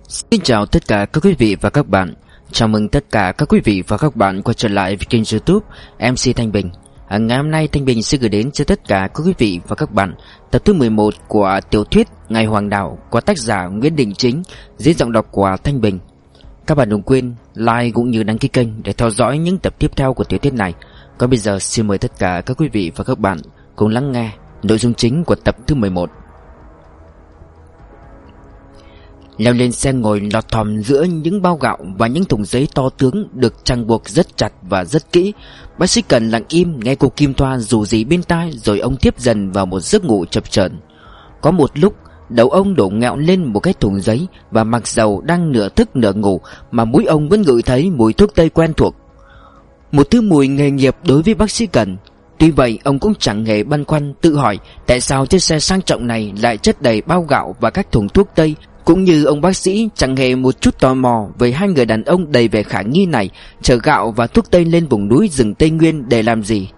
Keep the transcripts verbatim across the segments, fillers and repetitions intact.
Xin chào tất cả các quý vị và các bạn. Chào mừng tất cả các quý vị và các bạn quay trở lại với kênh YouTube em xê Thanh Bình. à, Ngày hôm nay Thanh Bình sẽ gửi đến cho tất cả các quý vị và các bạn tập thứ mười một của tiểu thuyết Ngày Hoàng Đạo của tác giả Nguyễn Đình Chính, dưới giọng đọc của Thanh Bình. Các bạn đừng quên like cũng như đăng ký kênh để theo dõi những tập tiếp theo của tiểu thuyết này. Còn bây giờ xin mời tất cả các quý vị và các bạn cùng lắng nghe nội dung chính của tập thứ mười một. Leo lên xe ngồi lọt thỏm giữa những bao gạo và những thùng giấy to tướng được trang buộc rất chặt và rất kỹ. Bác sĩ Cần lặng im nghe cô Kim Thoa rủ rỉ bên tai, rồi ông tiếp dần vào một giấc ngủ chập chờn. Có một lúc đầu ông đổ ngẹo lên một cái thùng giấy, và mặc dầu đang nửa thức nửa ngủ mà mũi ông vẫn ngửi thấy mùi thuốc tây quen thuộc, một thứ mùi nghề nghiệp đối với bác sĩ Cần. Tuy vậy ông cũng chẳng hề băn khoăn tự hỏi tại sao chiếc xe sang trọng này lại chất đầy bao gạo và các thùng thuốc tây, cũng như ông bác sĩ chẳng hề một chút tò mò về hai người đàn ông đầy vẻ khả nghi này chở gạo và thuốc tây lên vùng núi rừng Tây Nguyên để làm gì.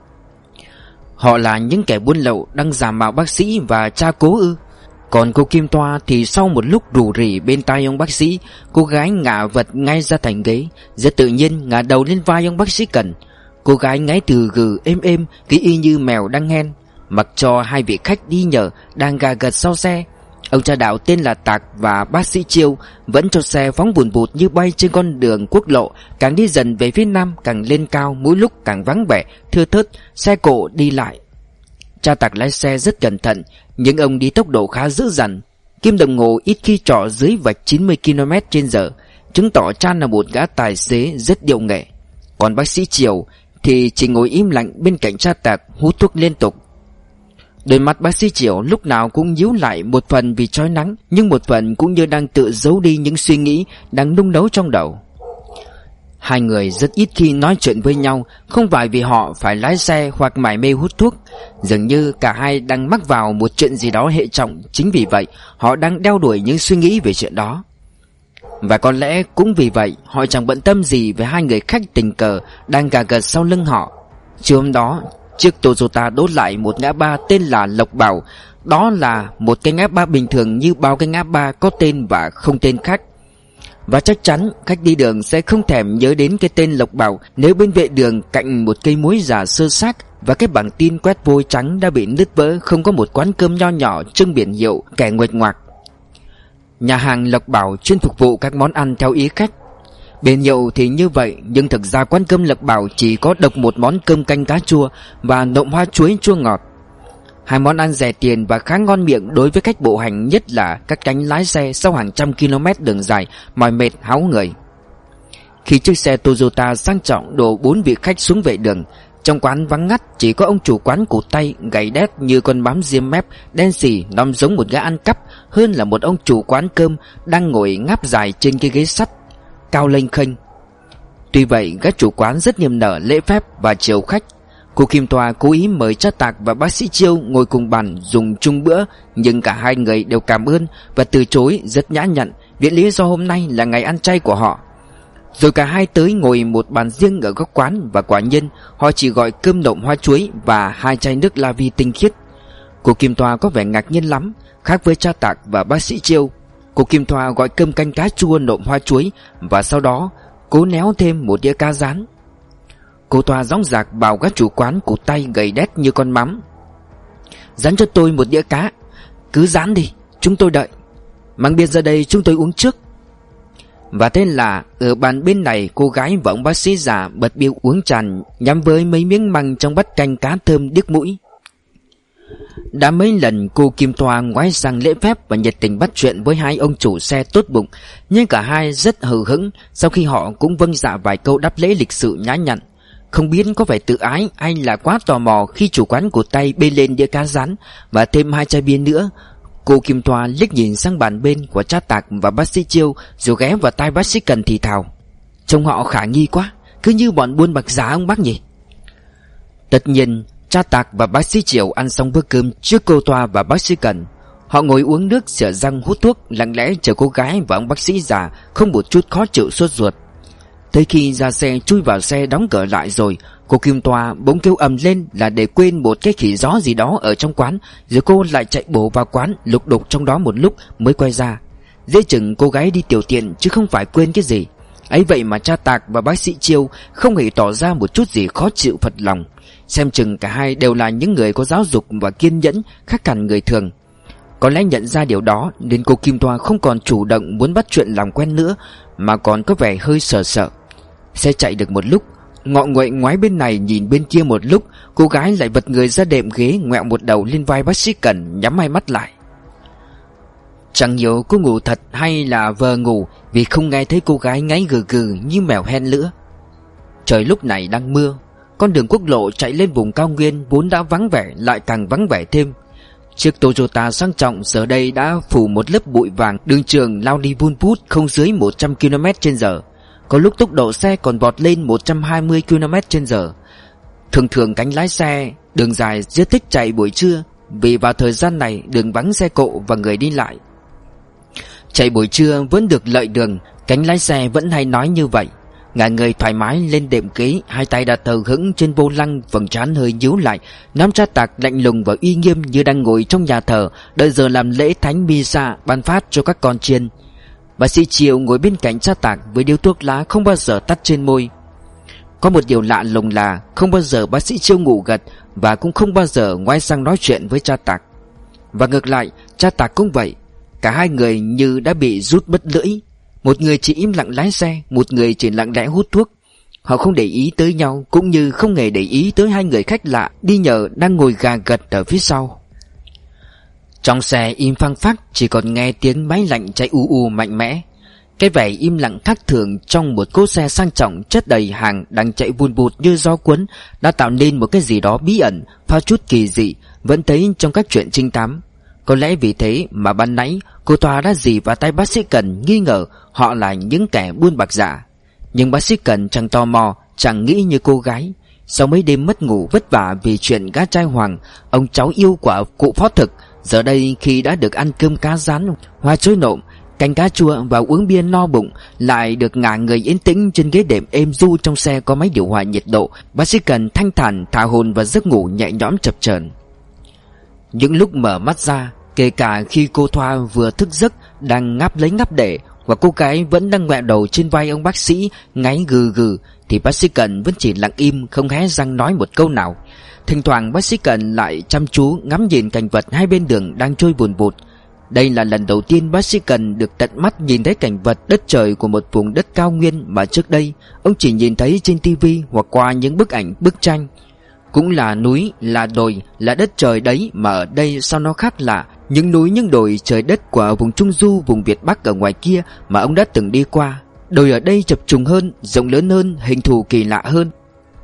Họ là những kẻ buôn lậu đang giả mạo bác sĩ và tra cố ư? Còn cô Kim Thoa thì sau một lúc rủ rỉ bên tai ông bác sĩ, cô gái ngả vật ngay ra thành ghế, rất tự nhiên ngả đầu lên vai ông bác sĩ Cần. Cô gái ngáy từ gừ êm êm, cứ y như mèo đang hen, mặc cho hai vị khách đi nhờ đang gà gật sau xe. Ông cha Đạo tên là Tạc và bác sĩ Chiêu vẫn cho xe phóng vùn vụt như bay trên con đường quốc lộ, càng đi dần về phía nam càng lên cao, mỗi lúc càng vắng vẻ, thưa thớt, xe cộ đi lại. Cha Tạc lái xe rất cẩn thận, nhưng ông đi tốc độ khá dữ dằn. Kim đồng hồ ít khi trỏ dưới vạch chín mươi ki lô mét trên giờ, chứng tỏ cha là một gã tài xế rất điệu nghệ. Còn bác sĩ Chiêu thì chỉ ngồi im lặng bên cạnh cha Tạc, hút thuốc liên tục. Đôi mắt bác sĩ Chiêu lúc nào cũng nhíu lại, một phần vì chói nắng, nhưng một phần cũng như đang tự giấu đi những suy nghĩ đang nung nấu trong đầu. Hai người rất ít khi nói chuyện với nhau, không phải vì họ phải lái xe hoặc mải mê hút thuốc. Dường như cả hai đang mắc vào một chuyện gì đó hệ trọng, chính vì vậy họ đang đeo đuổi những suy nghĩ về chuyện đó. Và có lẽ cũng vì vậy họ chẳng bận tâm gì về hai người khách tình cờ đang gà gật sau lưng họ. Chiều hôm đó, chiếc Toyota đỗ lại một ngã ba tên là Lộc Bảo. Đó là một cái ngã ba bình thường như bao cái ngã ba có tên và không tên khác. Và chắc chắn khách đi đường sẽ không thèm nhớ đến cái tên Lộc Bảo nếu bên vệ đường cạnh một cây muối già sơ xác và cái bảng tin quét vôi trắng đã bị nứt vỡ không có một quán cơm nho nhỏ trưng biển hiệu kẻ nguệch ngoạc. Nhà hàng Lộc Bảo chuyên phục vụ các món ăn theo ý khách. Biển hiệu thì như vậy, nhưng thực ra quán cơm Lộc Bảo chỉ có độc một món cơm canh cá chua và nộm hoa chuối chua ngọt. Hai món ăn rẻ tiền và khá ngon miệng đối với khách bộ hành, nhất là các cánh lái xe sau hàng trăm km đường dài, mỏi mệt háo người. Khi chiếc xe Toyota sang trọng đổ bốn vị khách xuống vệ đường, trong quán vắng ngắt, chỉ có ông chủ quán cụt tay, gầy đét như con bám diêm mép, đen xì, nằm giống một gã ăn cắp, hơn là một ông chủ quán cơm đang ngồi ngáp dài trên cái ghế sắt cao lênh khênh. Tuy vậy, gã chủ quán rất niềm nở, lễ phép và chiều khách. Cô Kim Thoa cố ý mời cha Tạc và bác sĩ Chiêu ngồi cùng bàn dùng chung bữa, nhưng cả hai người đều cảm ơn và từ chối rất nhã nhặn vì lý do hôm nay là ngày ăn chay của họ. Rồi cả hai tới ngồi một bàn riêng ở góc quán, và quả nhiên họ chỉ gọi cơm nộm hoa chuối và hai chai nước la vi tinh khiết. Cô Kim Thoa có vẻ ngạc nhiên lắm. Khác với cha Tạc và bác sĩ Chiêu, cô Kim Thoa gọi cơm canh cá chua nộm hoa chuối, và sau đó cố néo thêm một đĩa cá rán. Cô Thoa dõng dạc bảo các chủ quán cụt tay gầy đét như con mắm: "Rán cho tôi một đĩa cá." "Cứ rán đi, chúng tôi đợi." "Mang bia ra đây, chúng tôi uống trước." Và thế là ở bàn bên này, cô gái và ông bác sĩ già bật bia uống tràn, nhắm với mấy miếng măng trong bát canh cá thơm điếc mũi. Đã mấy lần cô Kim Thoa ngoái sang lễ phép và nhiệt tình bắt chuyện với hai ông chủ xe tốt bụng, nhưng cả hai rất hờ hững. Sau khi họ cũng vâng dạ vài câu đáp lễ lịch sự nhã nhặn. Không biết có phải tự ái hay là quá tò mò khi chủ quán cụt tay bê lên đĩa cá rán và thêm hai chai bia nữa, cô Kim Thoa liếc nhìn sang bàn bên của cha Tạc và bác sĩ Chiêu, rồi ghé vào tai bác sĩ Cần thì thào: "Trông họ khả nghi quá, cứ như bọn buôn bạc giá ông bác nhỉ." Tất nhiên cha Tạc và bác sĩ Chiêu ăn xong bữa cơm trước cô Thoa và bác sĩ Cần. Họ ngồi uống nước, xỉa răng, hút thuốc, lặng lẽ chờ cô gái và ông bác sĩ già không một chút khó chịu sốt ruột. Tới khi ra xe, chui vào xe đóng cửa lại rồi, cô Kim Thoa bỗng kêu ầm lên là để quên một cái khỉ gió gì đó ở trong quán, rồi cô lại chạy bổ vào quán lục đục trong đó một lúc mới quay ra. Dễ chừng cô gái đi tiểu tiện chứ không phải quên cái gì. Ấy vậy mà cha Tạc và bác sĩ Chiêu không hề tỏ ra một chút gì khó chịu phật lòng. Xem chừng cả hai đều là những người có giáo dục và kiên nhẫn khác hẳn người thường. Có lẽ nhận ra điều đó nên cô Kim Thoa không còn chủ động muốn bắt chuyện làm quen nữa, mà còn có vẻ hơi sợ sợ. Xe chạy được một lúc, ngọ nguậy ngoái bên này nhìn bên kia một lúc, cô gái lại vật người ra đệm ghế, ngoẹo một đầu lên vai bác sĩ Cẩn, nhắm hai mắt lại. Chẳng hiểu cô ngủ thật hay là vờ ngủ, vì không nghe thấy cô gái ngáy gừ gừ như mèo hen nữa. Trời lúc này đang mưa, con đường quốc lộ chạy lên vùng cao nguyên vốn đã vắng vẻ lại càng vắng vẻ thêm. Chiếc Toyota sang trọng giờ đây đã phủ một lớp bụi vàng, đường trường lao đi vun vút không dưới một trăm ki lô mét trên giờ. Có lúc tốc độ xe còn vọt lên một trăm hai mươi ki lô mét trên giờ. Thường thường cánh lái xe đường dài rất thích chạy buổi trưa, vì vào thời gian này đường vắng xe cộ và người đi lại. Chạy buổi trưa vẫn được lợi đường, cánh lái xe vẫn hay nói như vậy. Ngả người thoải mái lên đệm ghế, hai tay đặt thờ hững trên vô lăng, vầng trán hơi nhíu lại, nắm cha Tạc lạnh lùng và uy nghiêm như đang ngồi trong nhà thờ đợi giờ làm lễ thánh misa ban phát cho các con chiên. Bác sĩ Chiêu ngồi bên cạnh cha Tạc với điếu thuốc lá không bao giờ tắt trên môi. Có một điều lạ lùng là không bao giờ bác sĩ Chiêu ngủ gật, và cũng không bao giờ ngoái sang nói chuyện với cha Tạc. Và ngược lại, cha Tạc cũng vậy. Cả hai người như đã bị rút bất lưỡi. Một người chỉ im lặng lái xe, một người chỉ lặng lẽ hút thuốc. Họ không để ý tới nhau, cũng như không hề để ý tới hai người khách lạ đi nhờ đang ngồi gà gật ở phía sau. Trong xe im phăng phắc, chỉ còn nghe tiếng máy lạnh chạy u u mạnh mẽ. Cái vẻ im lặng khác thường trong một cỗ xe sang trọng chất đầy hàng đang chạy vun vụt như gió cuốn đã tạo nên một cái gì đó bí ẩn, pha chút kỳ dị vẫn thấy trong các chuyện trinh thám. Có lẽ vì thế mà ban nãy cô Thoa đã dì vào tay bác sĩ Cần, nghi ngờ họ là những kẻ buôn bạc giả. Nhưng bác sĩ Cần chẳng tò mò, chẳng nghĩ như cô gái. Sau mấy đêm mất ngủ vất vả vì chuyện gã trai Hoàng, ông cháu yêu của cụ phó thực, giờ đây khi đã được ăn cơm cá rán, hoa trối nộm, canh cá chua và uống bia no bụng, lại được ngả người yên tĩnh trên ghế đệm êm du trong xe có máy điều hòa nhiệt độ, bác sĩ Cần thanh thản thả hồn vào giấc ngủ nhẹ nhõm chập chờn. Những lúc mở mắt ra, kể cả khi cô Thoa vừa thức giấc đang ngáp lấy ngáp để, và cô gái vẫn đang ngoẹo đầu trên vai ông bác sĩ ngáy gừ gừ, thì bác sĩ Cần vẫn chỉ lặng im không hé răng nói một câu nào. Thỉnh thoảng bác sĩ Cần lại chăm chú ngắm nhìn cảnh vật hai bên đường đang trôi vùn vụt. Đây là lần đầu tiên bác sĩ Cần được tận mắt nhìn thấy cảnh vật đất trời của một vùng đất cao nguyên mà trước đây ông chỉ nhìn thấy trên tivi hoặc qua những bức ảnh bức tranh. Cũng là núi, là đồi, là đất trời đấy, mà ở đây sao nó khác lạ. Những núi, những đồi, trời đất của vùng Trung Du, vùng Việt Bắc ở ngoài kia mà ông đã từng đi qua. Đồi ở đây chập trùng hơn, rộng lớn hơn, hình thù kỳ lạ hơn.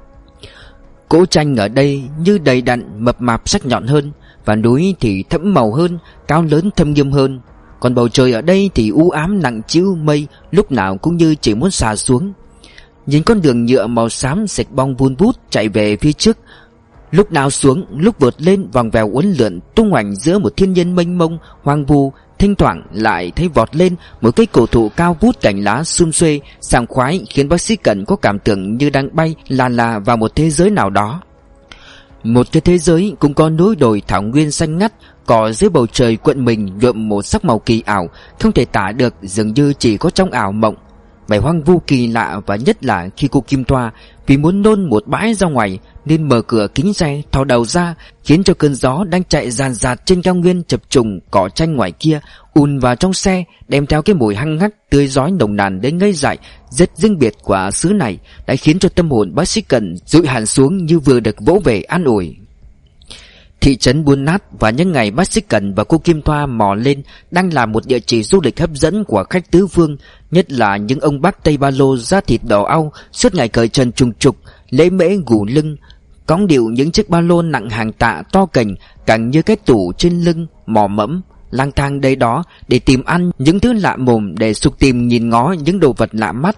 Cỗ tranh ở đây như đầy đặn, mập mạp, sắc nhọn hơn. Và núi thì thẫm màu hơn, cao lớn thâm nghiêm hơn. Còn bầu trời ở đây thì u ám nặng trĩu mây, lúc nào cũng như chỉ muốn xà xuống. Nhìn con đường nhựa màu xám sạch bong vun vút chạy về phía trước, lúc nào xuống lúc vượt lên, vòng vèo uốn lượn tung hoành giữa một thiên nhiên mênh mông hoang vu. Thỉnh thoảng lại thấy vọt lên một cây cổ thụ cao vút, cành lá sum xuê sảng khoái, khiến bác sĩ Cần có cảm tưởng như đang bay là là vào một thế giới nào đó. Một cái thế giới cũng có núi đồi thảo nguyên xanh ngắt, cỏ dưới bầu trời cuộn mình nhuộm một sắc màu kỳ ảo không thể tả được, dường như chỉ có trong ảo mộng. Vẻ hoang vu kỳ lạ, và nhất là khi cô Kim Thoa vì muốn nôn một bãi ra ngoài nên mở cửa kính xe thò đầu ra, khiến cho cơn gió đang chạy ràn rạt trên cao nguyên chập trùng cỏ tranh ngoài kia ùn vào trong xe, đem theo cái mùi hăng hắc tươi rói nồng nàn đến ngây dại rất riêng biệt của xứ này, đã khiến cho tâm hồn bác sĩ Cần dụi hẳn xuống như vừa được vỗ về an ủi. Thị trấn Buôn Nát và những ngày bác sĩ Cần và cô Kim Thoa mò lên đang là một địa chỉ du lịch hấp dẫn của khách tứ phương, nhất là những ông bác Tây Ba Lô da thịt đỏ au suốt ngày cởi trần trùng trục, lễ mễ gù lưng, cõng điệu những chiếc ba lô nặng hàng tạ to cành càng như cái tủ trên lưng, mò mẫm lang thang đây đó để tìm ăn những thứ lạ mồm, để sục tìm nhìn ngó những đồ vật lạ mắt.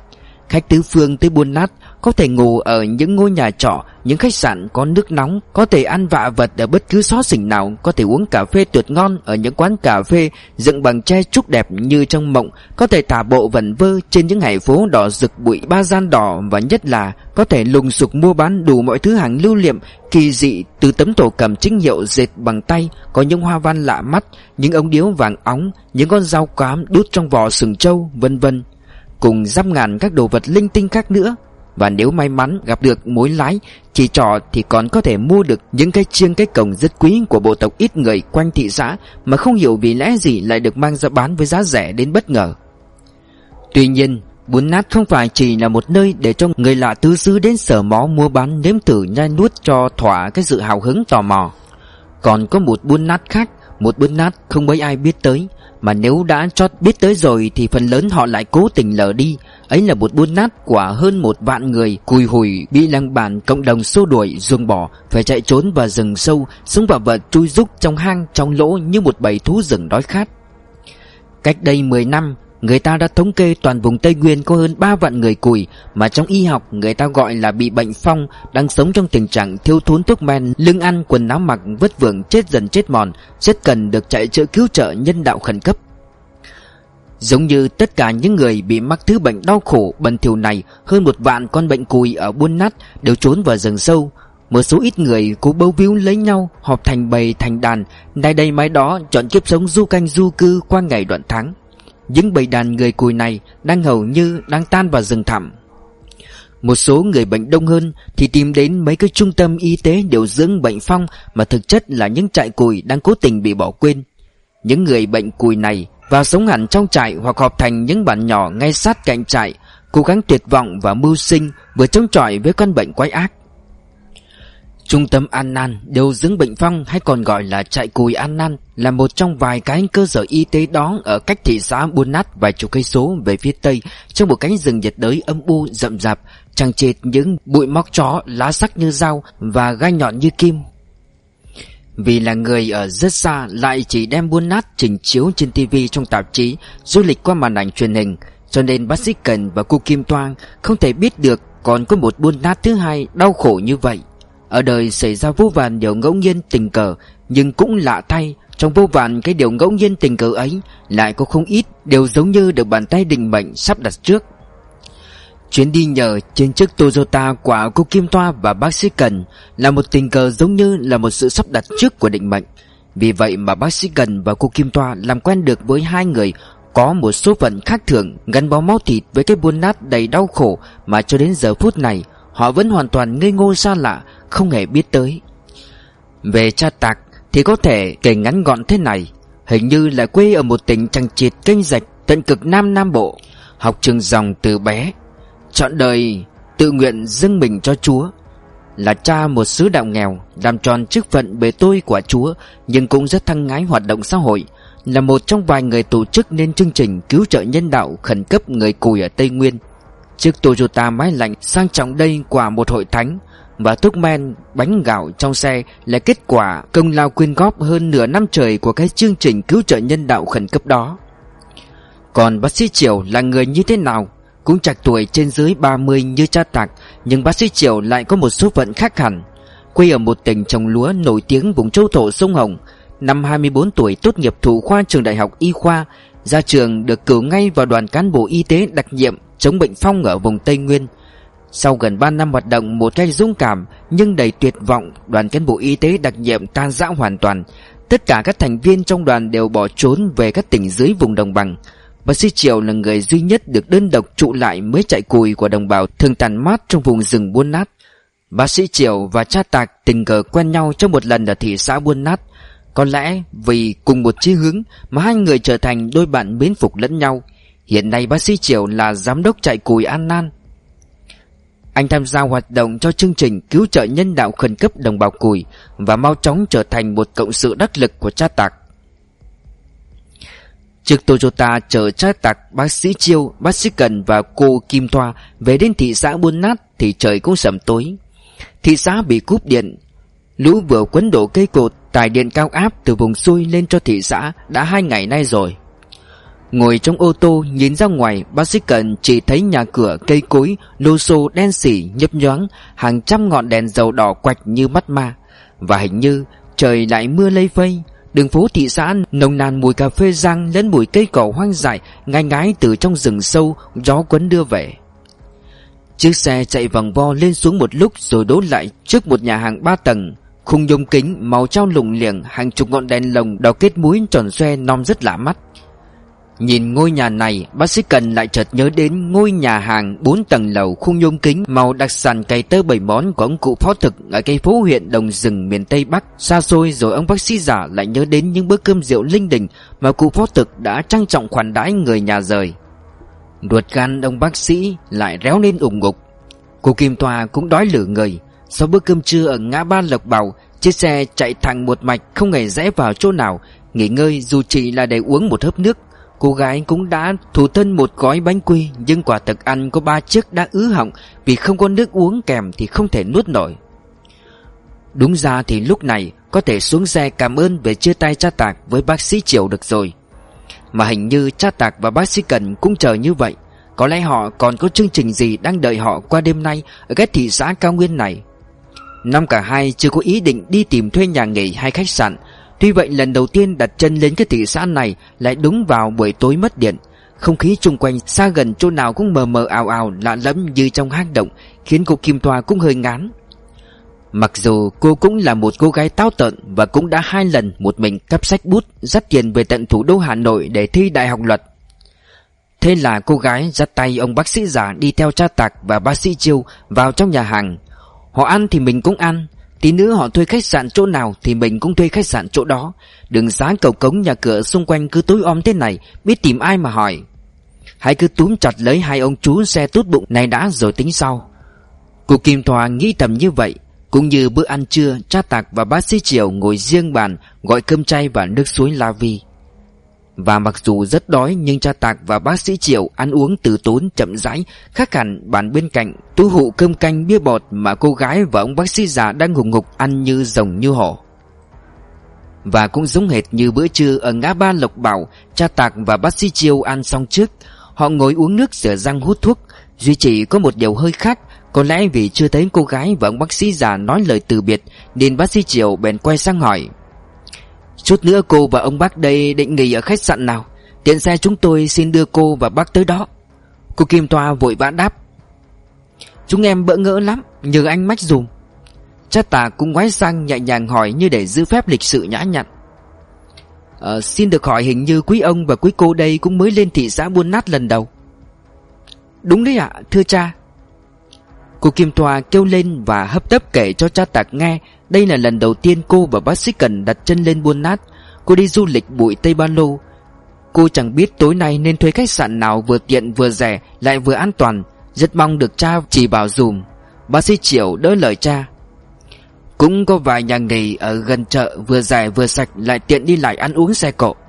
Khách tứ phương tới Buôn Nát có thể ngủ ở những ngôi nhà trọ, những khách sạn có nước nóng, có thể ăn vạ vật ở bất cứ xó xỉnh nào, có thể uống cà phê tuyệt ngon ở những quán cà phê dựng bằng tre trúc đẹp như trong mộng, có thể tả bộ vẩn vơ trên những hải phố đỏ rực bụi ba gian đỏ, và nhất là có thể lùng sục mua bán đủ mọi thứ hàng lưu niệm kỳ dị, từ tấm thổ cẩm chính hiệu dệt bằng tay, có những hoa văn lạ mắt, những ống điếu vàng óng, những con dao cám đút trong vỏ sừng trâu, vân vân, cùng dăm ngàn các đồ vật linh tinh khác nữa. Và nếu may mắn gặp được mối lái chỉ trỏ thì còn có thể mua được những cái chiêng cái cổng rất quý của bộ tộc ít người quanh thị xã, mà không hiểu vì lẽ gì lại được mang ra bán với giá rẻ đến bất ngờ. Tuy nhiên, Buôn Nát không phải chỉ là một nơi để cho người lạ tứ xứ đến sở mó mua bán nếm thử nhai nuốt cho thỏa cái sự hào hứng tò mò. Còn có một Buôn Nát khác, một Buôn Nát không mấy ai biết tới, mà nếu đã chót biết tới rồi thì phần lớn họ lại cố tình lờ đi. Ấy là một Buôn Nát của hơn một vạn người cùi hủi bị làng bản cộng đồng xô đuổi ruồng bỏ, phải chạy trốn vào rừng sâu, sống vào vật chui rúc trong hang trong lỗ như một bầy thú rừng đói khát. Cách đây mười năm, người ta đã thống kê toàn vùng Tây Nguyên có hơn ba vạn người cùi, mà trong y học người ta gọi là bị bệnh phong, đang sống trong tình trạng thiếu thốn thuốc men, lương ăn quần áo mặc vất vưởng chết dần chết mòn, rất cần được chạy chữa cứu trợ nhân đạo khẩn cấp. Giống như tất cả những người bị mắc thứ bệnh đau khổ bần thỉu này, hơn một vạn con bệnh cùi ở Buôn Nát đều trốn vào rừng sâu. Một số ít người cố bấu víu lấy nhau, họp thành bầy thành đàn, nay đây mai đó chọn kiếp sống du canh du cư qua ngày đoạn tháng. Những bầy đàn người cùi này đang hầu như đang tan vào rừng thẳm. Một số người bệnh đông hơn thì tìm đến mấy cái trung tâm y tế điều dưỡng bệnh phong, mà thực chất là những trại cùi đang cố tình bị bỏ quên. Những người bệnh cùi này vào sống hẳn trong trại hoặc họp thành những bản nhỏ ngay sát cạnh trại, cố gắng tuyệt vọng và mưu sinh, vừa chống chọi với căn bệnh quái ác. Trung tâm An Nan điều dưỡng bệnh phong, hay còn gọi là trại cùi An Nan, là một trong vài cái cơ sở y tế đó ở cách thị xã Buôn Nát vài chục cây số về phía tây, trong một cánh rừng nhiệt đới âm u rậm rạp, chằng chịt những bụi móc chó, lá sắc như dao và gai nhọn như kim. Vì là người ở rất xa, lại chỉ đem Buôn Nát trình chiếu trên tivi, trong tạp chí, du lịch qua màn ảnh truyền hình, cho nên bác sĩ Cần và cô Kim Toang không thể biết được còn có một Buôn Nát thứ hai đau khổ như vậy. Ở đời xảy ra vô vàn điều ngẫu nhiên tình cờ, nhưng cũng lạ thay, trong vô vàn cái điều ngẫu nhiên tình cờ ấy lại có không ít đều giống như được bàn tay định mệnh sắp đặt trước. Chuyến đi nhờ trên chiếc Toyota của cô Kim Toa và bác sĩ Cần là một tình cờ giống như là một sự sắp đặt trước của định mệnh. Vì vậy mà bác sĩ Cần và cô Kim Toa làm quen được với hai người có một số phận khác thường, gắn bó máu thịt với cái Buôn Nát đầy đau khổ mà cho đến giờ phút này họ vẫn hoàn toàn ngây ngô xa lạ, không hề biết tới. Về cha Tạc thì có thể kể ngắn gọn thế này: hình như là quê ở một tỉnh chằng chịt kênh rạch tận cực Nam Nam Bộ, học trường dòng từ bé, trọn đời tự nguyện dâng mình cho Chúa. Là cha một xứ đạo nghèo, làm tròn chức phận bề tôi của Chúa, nhưng cũng rất hăng hái hoạt động xã hội. Là một trong vài người tổ chức nên chương trình cứu trợ nhân đạo khẩn cấp người cùi ở Tây Nguyên. Chiếc Toyota máy lạnh sang trọng đây của một hội thánh, và thuốc men, bánh gạo trong xe là kết quả công lao quyên góp hơn nửa năm trời của cái chương trình cứu trợ nhân đạo khẩn cấp đó. Còn bác sĩ Triều là người như thế nào? Cũng chạc tuổi trên dưới ba mươi như cha Tạc, nhưng bác sĩ Triều lại có một số phận khác hẳn. Quê ở một tỉnh trồng lúa nổi tiếng vùng châu thổ sông Hồng. Năm hai mươi bốn tuổi tốt nghiệp thủ khoa trường đại học y khoa, ra trường được cử ngay vào đoàn cán bộ y tế đặc nhiệm chống bệnh phong ở vùng Tây Nguyên. Sau gần ba năm hoạt động một cách dũng cảm nhưng đầy tuyệt vọng, đoàn cán bộ y tế đặc nhiệm tan rã hoàn toàn. Tất cả các thành viên trong đoàn đều bỏ trốn về các tỉnh dưới vùng đồng bằng. Bác sĩ Triều là người duy nhất được đơn độc trụ lại mấy trại cùi của đồng bào thường tàn mát trong vùng rừng Buôn Nát. Bác sĩ Triều và cha Tạc tình cờ quen nhau trong một lần ở thị xã Buôn Nát. Có lẽ vì cùng một chí hướng mà hai người trở thành đôi bạn mến phục lẫn nhau. Hiện nay bác sĩ Triều là giám đốc trại cùi An Nan. Anh tham gia hoạt động cho chương trình cứu trợ nhân đạo khẩn cấp đồng bào cùi và mau chóng trở thành một cộng sự đắc lực của cha Tạc. Chiếc Toyota chở cha Tạc, bác sĩ Chiêu, bác sĩ Cần và cô Kim Thoa về đến thị xã Buôn Nát thì trời cũng sẩm tối. Thị xã bị cúp điện. Lũ vừa quấn đổ cây cột tải điện cao áp từ vùng xuôi lên cho thị xã đã hai ngày nay rồi. Ngồi trong ô tô nhìn ra ngoài, bác sĩ Cận chỉ thấy nhà cửa, cây cối, lô xô đen xỉ nhấp nhoáng, hàng trăm ngọn đèn dầu đỏ quạch như mắt ma. Và hình như trời lại mưa lây phây. Đường phố thị xã nồng nàn mùi cà phê rang lẫn mùi cây cỏ hoang dại ngai ngái từ trong rừng sâu, gió quấn đưa về. Chiếc xe chạy vòng vo lên xuống một lúc rồi đỗ lại trước một nhà hàng ba tầng. Khung nhôm kính màu trao lủng liềng, hàng chục ngọn đèn lồng đỏ kết múi tròn xoe nom rất lạ mắt. Nhìn ngôi nhà này, bác sĩ Cần lại chợt nhớ đến ngôi nhà hàng bốn tầng lầu khung nhôm kính màu đặc sản cày tơ bảy món của ông cụ phó thực ở cây phố huyện Đồng Rừng miền Tây Bắc xa xôi. Rồi ông bác sĩ già lại nhớ đến những bữa cơm rượu linh đình mà cụ phó thực đã trang trọng khoản đãi người nhà rời. Ruột gan ông bác sĩ lại réo lên ủng ngục. Cô Kim Thoa cũng đói lử người. Sau bữa cơm trưa ở ngã ba Lộc Bào, chiếc xe chạy thẳng một mạch không hề rẽ vào chỗ nào. Nghỉ ngơi dù chỉ là để uống một hớp nước. Cô gái cũng đã thủ thân một gói bánh quy, nhưng quả thực ăn có ba chiếc đã ứ họng, vì không có nước uống kèm thì không thể nuốt nổi. Đúng ra thì lúc này có thể xuống xe cảm ơn về chia tay cha Tạc với bác sĩ Triều được rồi. Mà hình như cha Tạc và bác sĩ Cần cũng chờ như vậy. Có lẽ họ còn có chương trình gì đang đợi họ qua đêm nay ở cái thị xã cao nguyên này. Năm cả hai chưa có ý định đi tìm thuê nhà nghỉ hay khách sạn. Tuy vậy lần đầu tiên đặt chân lên cái thị xã này lại đúng vào buổi tối mất điện. Không khí chung quanh xa gần chỗ nào cũng mờ mờ ảo ảo lạ lẫm như trong hang động, khiến cô Kim Thoa cũng hơi ngán. Mặc dù cô cũng là một cô gái táo tợn và cũng đã hai lần một mình cắp sách bút dắt tiền về tận thủ đô Hà Nội để thi đại học luật. Thế là cô gái dắt tay ông bác sĩ già đi theo cha Tạc và bác sĩ Chiêu vào trong nhà hàng. Họ ăn thì mình cũng ăn. Tí nữa họ thuê khách sạn chỗ nào thì mình cũng thuê khách sạn chỗ đó. Đường xá cầu cống nhà cửa xung quanh cứ tối om thế này, biết tìm ai mà hỏi. Hãy cứ túm chặt lấy hai ông chú xe tút bụng này đã rồi tính sau. Cô Kim Thoa nghĩ thầm như vậy. Cũng như bữa ăn trưa, cha Tạc và bác sĩ Triều ngồi riêng bàn gọi cơm chay và nước suối La Vi. Và mặc dù rất đói nhưng cha Tạc và bác sĩ Triều ăn uống từ tốn chậm rãi, khác hẳn bàn bên cạnh tú hụ cơm canh bia bọt mà cô gái và ông bác sĩ già đang ngục ngục ăn như rồng như hổ. Và cũng giống hệt như bữa trưa ở ngã ba Lộc Bảo, cha Tạc và bác sĩ Triều ăn xong trước. Họ ngồi uống nước rửa răng hút thuốc. Duy chỉ có một điều hơi khác. Có lẽ vì chưa thấy cô gái và ông bác sĩ già nói lời từ biệt nên bác sĩ Triều bèn quay sang hỏi: Chút nữa cô và ông bác đây định nghỉ ở khách sạn nào? Tiện xe chúng tôi xin đưa cô và bác tới đó. Cô Kim Thoa vội vã đáp: Chúng em bỡ ngỡ lắm, nhờ anh mách dùm. Cha Tà cũng ngoái sang nhẹ nhàng hỏi như để giữ phép lịch sự nhã nhặn: ờ, Xin được hỏi, hình như quý ông và quý cô đây cũng mới lên thị xã Buôn Nát lần đầu. Đúng đấy ạ, thưa cha. Cô Kim Thoa kêu lên và hấp tấp kể cho cha Tạc nghe đây là lần đầu tiên cô và bác sĩ Cần đặt chân lên Buôn Nát. Cô đi du lịch bụi Tây Ba Lô. Cô chẳng biết tối nay nên thuê khách sạn nào vừa tiện vừa rẻ lại vừa an toàn. Rất mong được cha chỉ bảo dùm. Bác sĩ Triều đỡ lời cha: Cũng có vài nhà nghỉ ở gần chợ, vừa rẻ vừa sạch lại tiện đi lại ăn uống xe cộ.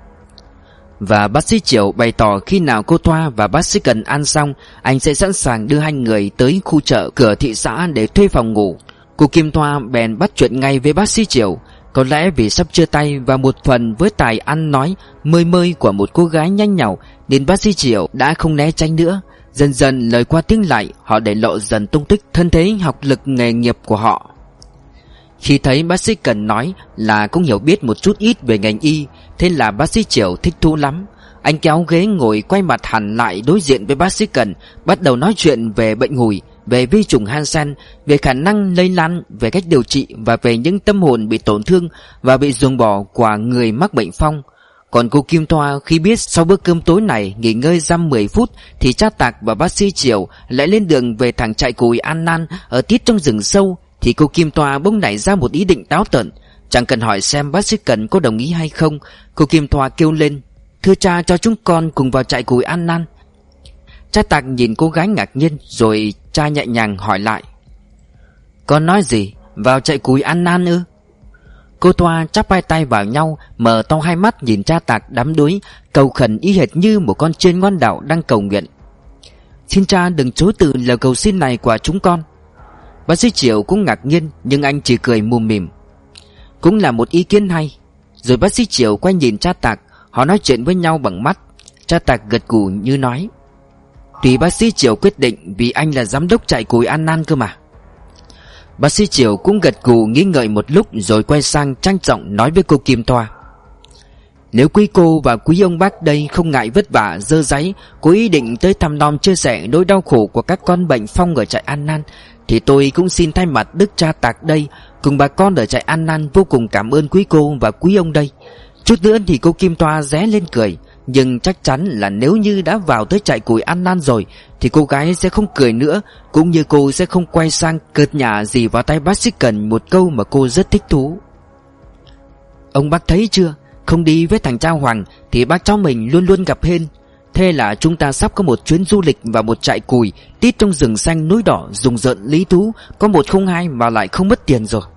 Và bác sĩ Triều bày tỏ khi nào cô Thoa và bác sĩ Cần ăn xong, anh sẽ sẵn sàng đưa hai người tới khu chợ cửa thị xã để thuê phòng ngủ. Cô Kim Thoa bèn bắt chuyện ngay với bác sĩ Triều. Có lẽ vì sắp chia tay và một phần với tài ăn nói mơi mơi của một cô gái nhanh nhảu nên bác sĩ Triều đã không né tránh nữa. Dần dần lời qua tiếng lại, họ để lộ dần tung tích thân thế học lực nghề nghiệp của họ. Khi thấy bác sĩ Cần nói là cũng hiểu biết một chút ít về ngành y, thế là bác sĩ Triều thích thú lắm. Anh kéo ghế ngồi quay mặt hẳn lại đối diện với bác sĩ Cần, bắt đầu nói chuyện về bệnh hủi, về vi trùng Hansen, về khả năng lây lan, về cách điều trị và về những tâm hồn bị tổn thương và bị ruồng bỏ của người mắc bệnh phong. Còn cô Kim Thoa khi biết sau bữa cơm tối này nghỉ ngơi dăm mười phút thì cha Tạc và bác sĩ Triều lại lên đường về thẳng trại cùi An Nan ở tít trong rừng sâu, thì cô Kim Thoa bỗng nảy ra một ý định táo tợn. Chẳng cần hỏi xem bác sĩ Cần có đồng ý hay không, cô Kim Thoa kêu lên: Thưa cha, cho chúng con cùng vào trại cùi An Nan. Cha Tạc nhìn cô gái ngạc nhiên, rồi cha nhẹ nhàng hỏi lại: Con nói gì? Vào trại cùi An Nan ư? Cô Thoa chắp hai tay vào nhau, mở to hai mắt nhìn cha Tạc đắm đuối, cầu khẩn y hệt như một con chiên ngoan đạo đang cầu nguyện: Xin cha đừng chối từ lời cầu xin này của chúng con. Bác sĩ Triều cũng ngạc nhiên, nhưng anh chỉ cười mùm mỉm: Cũng là một ý kiến hay. Rồi bác sĩ Triều quay nhìn cha Tạc. Họ nói chuyện với nhau bằng mắt. Cha Tạc gật gù như nói: Tùy bác sĩ Triệu quyết định, vì anh là giám đốc trại cùi An Nan cơ mà. Bác sĩ Triệu cũng gật gù nghĩ ngợi một lúc, rồi quay sang trang trọng nói với cô Kim Thoa: Nếu quý cô và quý ông bác đây không ngại vất vả dơ dáy, có ý định tới thăm nom chia sẻ nỗi đau khổ của các con bệnh phong ở trại An Nan, thì tôi cũng xin thay mặt Đức Cha Tạc đây cùng bà con ở trại An Nan vô cùng cảm ơn quý cô và quý ông đây. Chút nữa thì cô Kim Thoa ré lên cười, nhưng chắc chắn là nếu như đã vào tới trại cùi An Nan rồi thì cô gái sẽ không cười nữa, cũng như cô sẽ không quay sang cợt nhả gì vào tay bác sĩ Cần một câu mà cô rất thích thú. Ông bác thấy chưa, không đi với thằng Cha Hoàng thì bác cháu mình luôn luôn gặp hên. Thế là chúng ta sắp có một chuyến du lịch vào một trại cùi tít trong rừng xanh núi đỏ rùng rợn lý thú, có một không hai mà lại không mất tiền rồi.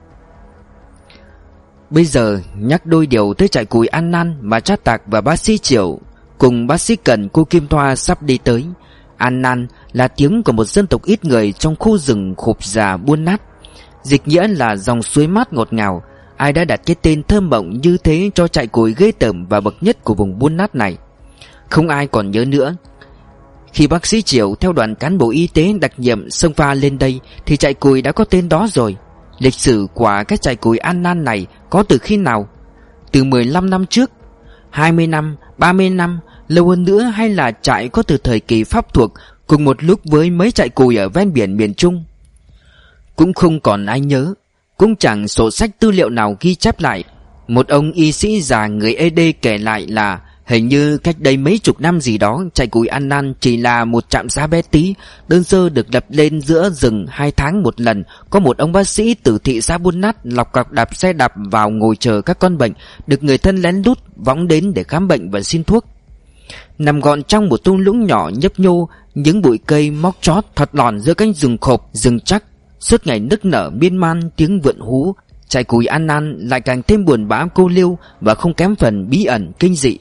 Bây giờ nhắc đôi điều tới trại cùi An Nan mà Cha Tạc và bác sĩ Triệu cùng bác sĩ Cần, cô Kim Thoa sắp đi tới. An Nan là tiếng của một dân tộc ít người trong khu rừng khộp già Buôn Nát, dịch nghĩa là dòng suối mát ngọt ngào. Ai đã đặt cái tên thơm mộng như thế cho trại cùi ghê tởm và bậc nhất của vùng Buôn Nát này? Không ai còn nhớ nữa. Khi bác sĩ Triệu theo đoàn cán bộ y tế đặc nhiệm xông pha lên đây thì trại cùi đã có tên đó rồi. Lịch sử của cái trại cùi An Nan này có từ khi nào? Từ mười lăm năm trước, hai mươi năm, ba mươi năm, lâu hơn nữa, hay là trại có từ thời kỳ Pháp thuộc cùng một lúc với mấy trại cùi ở ven biển miền Trung? Cũng không còn ai nhớ, cũng chẳng sổ sách tư liệu nào ghi chép lại. Một ông y sĩ già người Ê Đê kể lại là hình như cách đây mấy chục năm gì đó, trại cùi An Nan chỉ là một trạm xá bé tí, đơn sơ được lập lên giữa rừng. Hai tháng một lần, có một ông bác sĩ từ thị xã Buôn Nát lọc cọc đạp xe đạp vào ngồi chờ các con bệnh được người thân lén lút võng đến để khám bệnh và xin thuốc. Nằm gọn trong một thung lũng nhỏ nhấp nhô, những bụi cây móc chót thật lòn giữa cánh rừng khộp, rừng chắc, suốt ngày nức nở miên man tiếng vượn hú, trại cùi An Nan lại càng thêm buồn bã cô liêu và không kém phần bí ẩn kinh dị.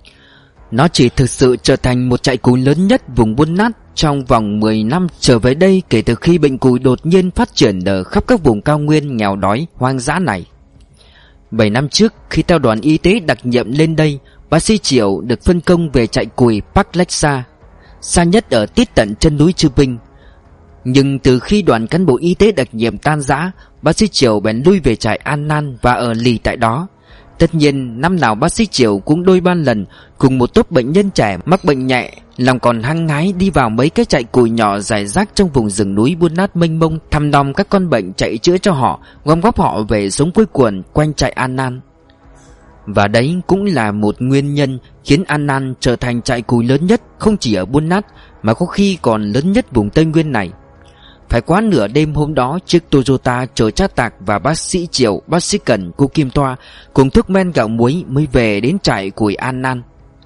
Nó chỉ thực sự trở thành một trại cùi lớn nhất vùng Buôn Nát trong vòng mười năm trở về đây, kể từ khi bệnh cùi đột nhiên phát triển ở khắp các vùng cao nguyên nghèo đói hoang dã này. Bảy năm trước, khi theo đoàn y tế đặc nhiệm lên đây, bác sĩ Triệu được phân công về trại cùi Park Laksa, xa nhất ở tít tận chân núi Chư Pinh. Nhưng từ khi đoàn cán bộ y tế đặc nhiệm tan rã, bác sĩ Triệu bèn lui về trại An Nan và ở lì tại đó. Tất nhiên năm nào bác sĩ Triệu cũng đôi ba lần cùng một tốp bệnh nhân trẻ mắc bệnh nhẹ, lòng còn hăng hái đi vào mấy cái trại cùi nhỏ rải rác trong vùng rừng núi Buôn Nát mênh mông, thăm nom các con bệnh, chạy chữa cho họ, gom góp họ về sống cuối quần quanh trại An Nan. Và đấy cũng là một nguyên nhân khiến An Nan trở thành trại cùi lớn nhất không chỉ ở Buôn Nát mà có khi còn lớn nhất vùng Tây Nguyên này. Phải quá nửa đêm hôm đó, chiếc Toyota chở Cha Tạc và bác sĩ Triệu, bác sĩ Cần, cô Kim Thoa cùng thuốc men gạo muối mới về đến trại cùi An Nan.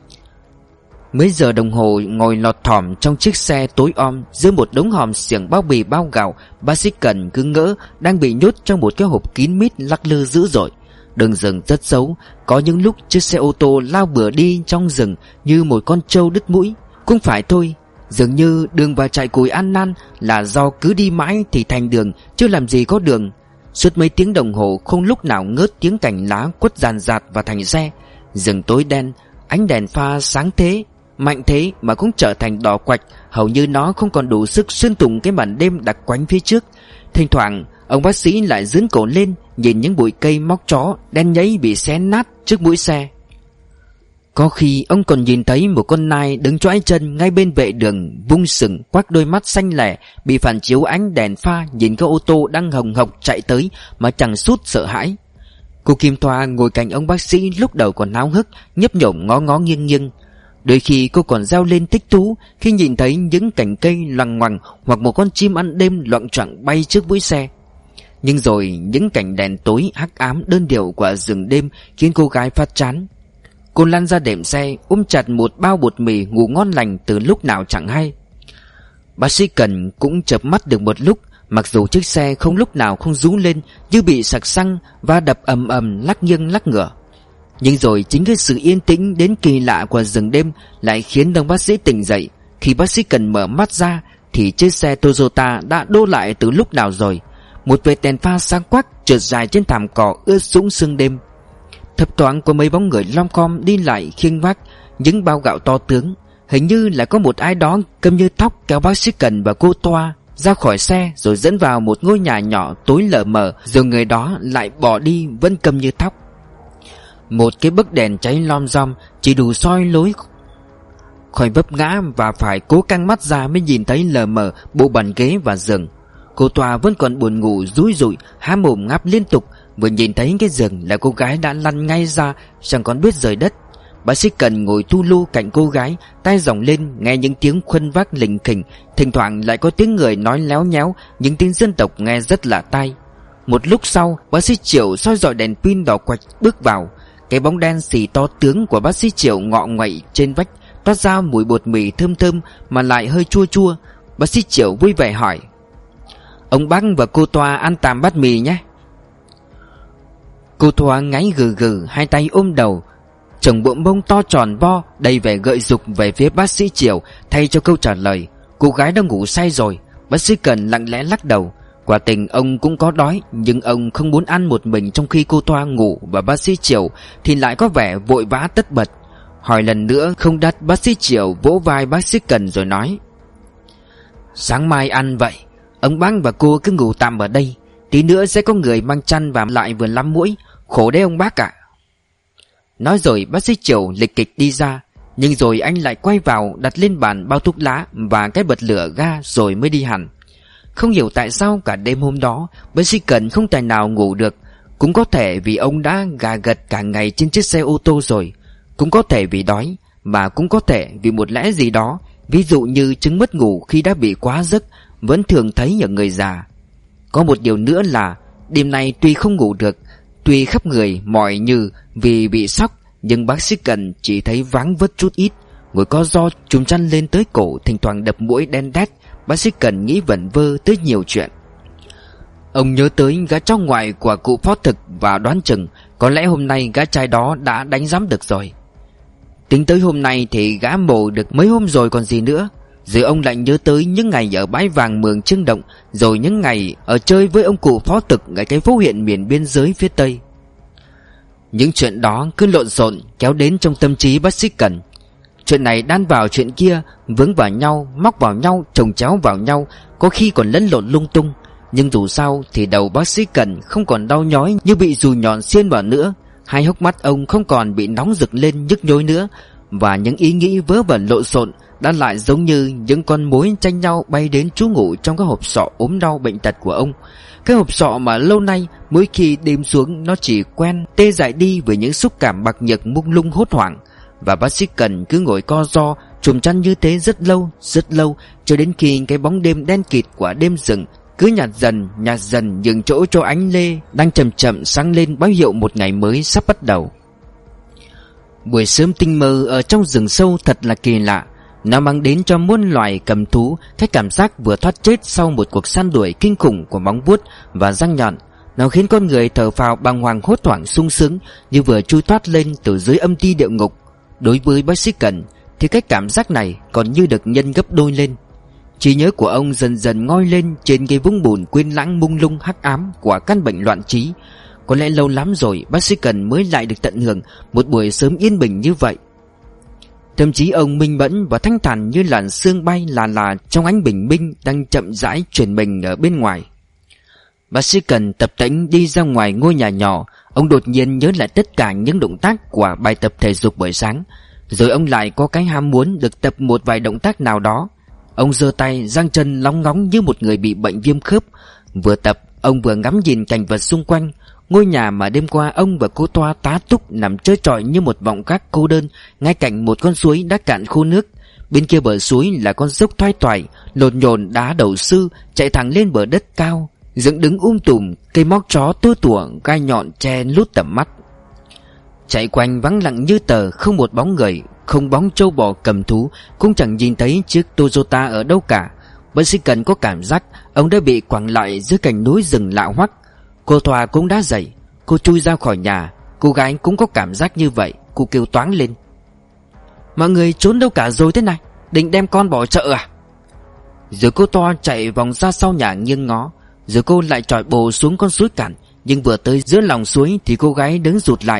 Mấy giờ đồng hồ ngồi lọt thỏm trong chiếc xe tối om giữa một đống hòm xiềng bao bì bao gạo, bác sĩ Cần cứ ngỡ đang bị nhốt trong một cái hộp kín mít lắc lư dữ dội. Đường rừng rất xấu, có những lúc chiếc xe ô tô lao bừa đi trong rừng như một con trâu đứt mũi. Cũng phải thôi, dường như đường vào trại cùi An Nan là do cứ đi mãi thì thành đường, chứ làm gì có đường. Suốt mấy tiếng đồng hồ không lúc nào ngớt tiếng cành lá quất ràn rạt vào thành xe. Rừng tối đen, ánh đèn pha sáng thế, mạnh thế mà cũng trở thành đỏ quạch, hầu như nó không còn đủ sức xuyên thủng cái màn đêm đặc quánh phía trước. Thỉnh thoảng ông bác sĩ lại giương cổ lên nhìn những bụi cây móc chó đen nhấy bị xé nát trước mũi xe. Có khi ông còn nhìn thấy một con nai đứng choãi chân ngay bên vệ đường, vung sừng quắc đôi mắt xanh lẻ, bị phản chiếu ánh đèn pha nhìn cái ô tô đang hồng hộc chạy tới mà chẳng sút sợ hãi. Cô Kim Thoa ngồi cạnh ông bác sĩ lúc đầu còn háo hức, nhấp nhổm ngó ngó nghiêng nghiêng. Đôi khi cô còn reo lên thích thú khi nhìn thấy những cành cây loằng ngoằng hoặc một con chim ăn đêm loạng choạng bay trước mũi xe. Nhưng rồi những cảnh đèn tối hắc ám đơn điệu của rừng đêm khiến cô gái phát chán. Cô lăn ra đệm xe, ôm chặt một bao bột mì, ngủ ngon lành từ lúc nào chẳng hay. Bác sĩ Cần cũng chợp mắt được một lúc, mặc dù chiếc xe không lúc nào không rú lên như bị sặc xăng và đập ầm ầm lắc nghiêng lắc ngửa. Nhưng rồi chính cái sự yên tĩnh đến kỳ lạ của rừng đêm lại khiến đồng bác sĩ tỉnh dậy. Khi bác sĩ Cần mở mắt ra thì chiếc xe Toyota đã đô lại từ lúc nào rồi. Một vệt đèn pha sáng quắc trượt dài trên thảm cỏ ướt sũng sương đêm. Thấp thoáng có mấy bóng người lom khom đi lại khiêng vác những bao gạo to tướng. Hình như là có một ai đó cầm như thóc kéo bác sĩ Cần và cô Toa ra khỏi xe rồi dẫn vào một ngôi nhà nhỏ tối lờ mờ, rồi người đó lại bỏ đi vẫn cầm như thóc. Một cái bức đèn cháy lom rom chỉ đủ soi lối khỏi vấp ngã, và phải cố căng mắt ra mới nhìn thấy lờ mờ bộ bàn ghế và giường. Cô Toa vẫn còn buồn ngủ rúi rụi, há mồm ngáp liên tục. Vừa nhìn thấy cái giường là cô gái đã lăn ngay ra, chẳng còn biết rời đất. Bác sĩ Cần ngồi thu lu cạnh cô gái, tai giọng lên nghe những tiếng khuân vác lình khình, thỉnh thoảng lại có tiếng người nói léo nhéo, những tiếng dân tộc nghe rất lạ tai. Một lúc sau, bác sĩ Triệu soi dọi đèn pin đỏ quạch bước vào. Cái bóng đen xì to tướng của bác sĩ Triệu ngọ nguậy trên vách, toát ra mùi bột mì thơm thơm mà lại hơi chua chua. Bác sĩ Triệu vui vẻ hỏi: "Ông bác và cô Toa ăn tạm bát mì nhé." Cô Toa ngáy gừ gừ, hai tay ôm đầu, chồng bộ mông to tròn vo đầy vẻ gợi dục về phía bác sĩ Triệu thay cho câu trả lời. Cô gái đang ngủ say rồi. Bác sĩ Cần lặng lẽ lắc đầu. Quả tình ông cũng có đói, nhưng ông không muốn ăn một mình trong khi cô Toa ngủ, và bác sĩ Triệu thì lại có vẻ vội vã tất bật. Hỏi lần nữa không đắt, bác sĩ Triệu vỗ vai bác sĩ Cần rồi nói: "Sáng mai ăn vậy. Ông bác và cô cứ ngủ tạm ở đây. Tí nữa sẽ có người mang chăn và lại vừa lắm mũi. Khổ đấy ông bác ạ." Nói rồi bác sĩ Triệu lịch kịch đi ra. Nhưng rồi anh lại quay vào đặt lên bàn bao thuốc lá và cái bật lửa ga rồi mới đi hẳn. Không hiểu tại sao cả đêm hôm đó bác sĩ Cần không tài nào ngủ được. Cũng có thể vì ông đã gà gật cả ngày trên chiếc xe ô tô rồi, cũng có thể vì đói, mà cũng có thể vì một lẽ gì đó, ví dụ như chứng mất ngủ khi đã bị quá giấc vẫn thường thấy ở người già. Có một điều nữa là đêm nay tuy không ngủ được, tuy khắp người mỏi như vì bị sốc, nhưng bác sĩ Cần chỉ thấy váng vất chút ít. Ngồi co ro trùm chăn lên tới cổ, thỉnh thoảng đập mũi đen đét. Bác sĩ Cần nghĩ vẩn vơ tới nhiều chuyện. Ông nhớ tới gã cháu ngoại của cụ phó thực và đoán chừng có lẽ hôm nay gã trai đó đã đánh giám được rồi. Tính tới hôm nay thì gã mổ được mấy hôm rồi còn gì nữa. Rồi ông lại nhớ tới những ngày ở bãi vàng Mường Trưng Động, rồi những ngày ở chơi với ông cụ phó thực ở cái phố huyện miền biên giới phía Tây. Những chuyện đó cứ lộn xộn kéo đến trong tâm trí bác sĩ Cần. Chuyện này đan vào chuyện kia, vướng vào nhau, móc vào nhau, chồng chéo vào nhau, có khi còn lẫn lộn lung tung. Nhưng dù sao thì đầu bác sĩ Cần không còn đau nhói như bị dùi nhọn xiên vào nữa. Hai hốc mắt ông không còn bị nóng rực lên nhức nhối nữa. Và những ý nghĩ vớ vẩn lộn xộn đã lại giống như những con mối tranh nhau bay đến trú ngụ trong cái hộp sọ ốm đau bệnh tật của ông. Cái hộp sọ mà lâu nay mỗi khi đêm xuống nó chỉ quen tê dại đi với những xúc cảm bạc nhược mông lung hốt hoảng. Và bác sĩ Cần cứ ngồi co ro trùm chăn như thế rất lâu, rất lâu, cho đến khi cái bóng đêm đen kịt của đêm rừng cứ nhạt dần, nhạt dần nhường chỗ cho ánh lê đang chậm chậm sáng lên, báo hiệu một ngày mới sắp bắt đầu. Buổi sớm tinh mơ ở trong rừng sâu thật là kỳ lạ. Nó mang đến cho muôn loài cầm thú cái cảm giác vừa thoát chết sau một cuộc săn đuổi kinh khủng của móng vuốt và răng nhọn. Nó khiến con người thở phào bàng hoàng, hốt hoảng sung sướng như vừa chui thoát lên từ dưới âm ti địa ngục. Đối với bác sĩ Cần thì cái cảm giác này còn như được nhân gấp đôi lên. Trí nhớ của ông dần dần ngoi lên trên cái vũng bùn quên lãng mông lung hắc ám của căn bệnh loạn trí. Có lẽ lâu lắm rồi bác sĩ Cần mới lại được tận hưởng một buổi sớm yên bình như vậy. Thậm chí ông minh mẫn và thanh thản như làn sương bay là là trong ánh bình minh đang chậm rãi chuyển mình ở bên ngoài. Bác sĩ Cần tập tễnh đi ra ngoài ngôi nhà nhỏ. Ông đột nhiên nhớ lại tất cả những động tác của bài tập thể dục buổi sáng. Rồi ông lại có cái ham muốn được tập một vài động tác nào đó. Ông giơ tay giang chân lóng ngóng như một người bị bệnh viêm khớp. Vừa tập ông vừa ngắm nhìn cảnh vật xung quanh. Ngôi nhà mà đêm qua ông và cô Toa tá túc nằm trơ trọi như một vọng gác cô đơn ngay cạnh một con suối đã cạn khô nước. Bên kia bờ suối là con dốc thoai thoải, lột nhồn đá đầu sư chạy thẳng lên bờ đất cao, dựng đứng um tùm, cây móc chó tua tủa gai nhọn che lút tầm mắt. Chạy quanh vắng lặng như tờ, không một bóng người, không bóng trâu bò cầm thú, cũng chẳng nhìn thấy chiếc Toyota ở đâu cả. Bác sĩ Cần có cảm giác ông đã bị quẳng lại giữa cành núi rừng lạ hoắc. Cô Thoa cũng đã dậy, cô chui ra khỏi nhà. Cô gái cũng có cảm giác như vậy. Cô kêu toáng lên: "Mọi người trốn đâu cả rồi thế này? Định đem con bỏ chợ à?" Rồi cô Thoa chạy vòng ra sau nhà nghiêng ngó. Rồi cô lại chọi bồ xuống con suối cạn. Nhưng vừa tới giữa lòng suối thì cô gái đứng rụt lại.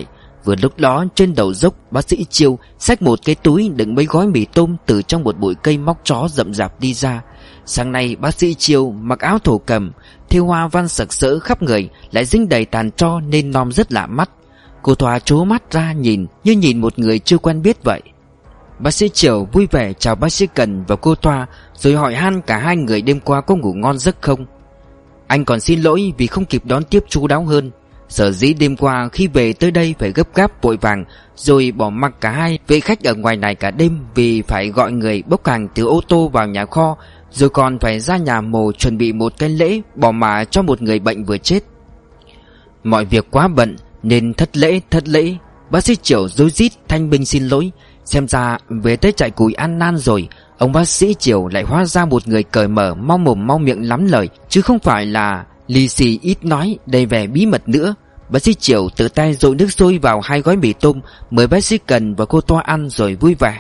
Vừa lúc đó trên đầu dốc, bác sĩ Chiêu xách một cái túi đựng mấy gói mì tôm từ trong một bụi cây móc chó rậm rạp đi ra. Sáng nay bác sĩ Chiêu mặc áo thổ cẩm, thêu hoa văn sặc sỡ khắp người, lại dính đầy tàn tro nên nom rất lạ mắt. Cô Thoa trố mắt ra nhìn như nhìn một người chưa quen biết vậy. Bác sĩ Chiêu vui vẻ chào bác sĩ Cần và cô Thoa, rồi hỏi han cả hai người đêm qua có ngủ ngon giấc không. Anh còn xin lỗi vì không kịp đón tiếp chú đáo hơn. Sở dĩ đêm qua khi về tới đây phải gấp gáp vội vàng, rồi bỏ mặc cả hai vị khách ở ngoài này cả đêm vì phải gọi người bốc hàng từ ô tô vào nhà kho, rồi còn phải ra nhà mồ chuẩn bị một cái lễ bỏ mả cho một người bệnh vừa chết. Mọi việc quá bận nên thất lễ thất lễ. Bác sĩ Chiểu rối rít thanh minh xin lỗi. Xem ra về tới trại cùi ăn nan rồi, ông bác sĩ Chiểu lại hóa ra một người cởi mở, mau mồm mau miệng lắm lời, chứ không phải là lì xì ít nói đầy vẻ bí mật nữa. Bác sĩ Chiểu tự tay dội nước sôi vào hai gói mì tôm, mời bác sĩ Cần và cô Toa ăn rồi vui vẻ.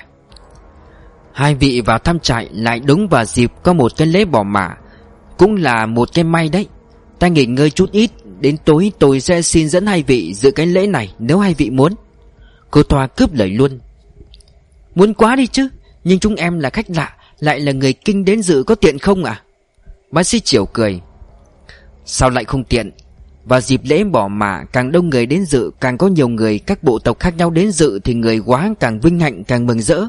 Hai vị vào thăm trại lại đúng vào dịp có một cái lễ bỏ mả, cũng là một cái may đấy. Ta nghỉ ngơi chút ít, đến tối tôi sẽ xin dẫn hai vị dự cái lễ này nếu hai vị muốn. Cô Toa cướp lời luôn. Muốn quá đi chứ, nhưng chúng em là khách lạ, lại là người kinh đến dự, có tiện không à? Bác sĩ Chiểu cười. Sao lại không tiện? Vào dịp lễ bỏ mả càng đông người đến dự, càng có nhiều người các bộ tộc khác nhau đến dự thì người quá càng vinh hạnh càng mừng rỡ.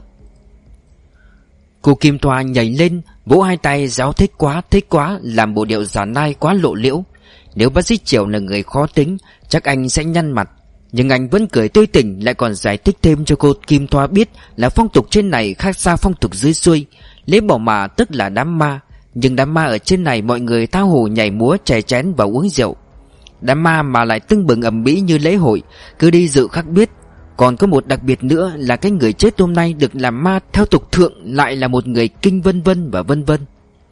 Cô Kim Thoa nhảy lên vỗ hai tay réo thích quá thích quá, làm bộ điệu giả nai quá lộ liễu. Nếu bác sĩ Chiểu là người khó tính chắc anh sẽ nhăn mặt, nhưng anh vẫn cười tươi tỉnh, lại còn giải thích thêm cho cô Kim Thoa biết là phong tục trên này khác xa phong tục dưới xuôi. Lễ bỏ mả tức là đám ma, nhưng đám ma ở trên này mọi người tha hồ nhảy múa chè chén và uống rượu. Đám ma mà lại tưng bừng ầm ĩ như lễ hội, cứ đi dự khác biết. Còn có một đặc biệt nữa là cái người chết hôm nay được làm ma theo tục thượng lại là một người kinh vân vân và vân vân.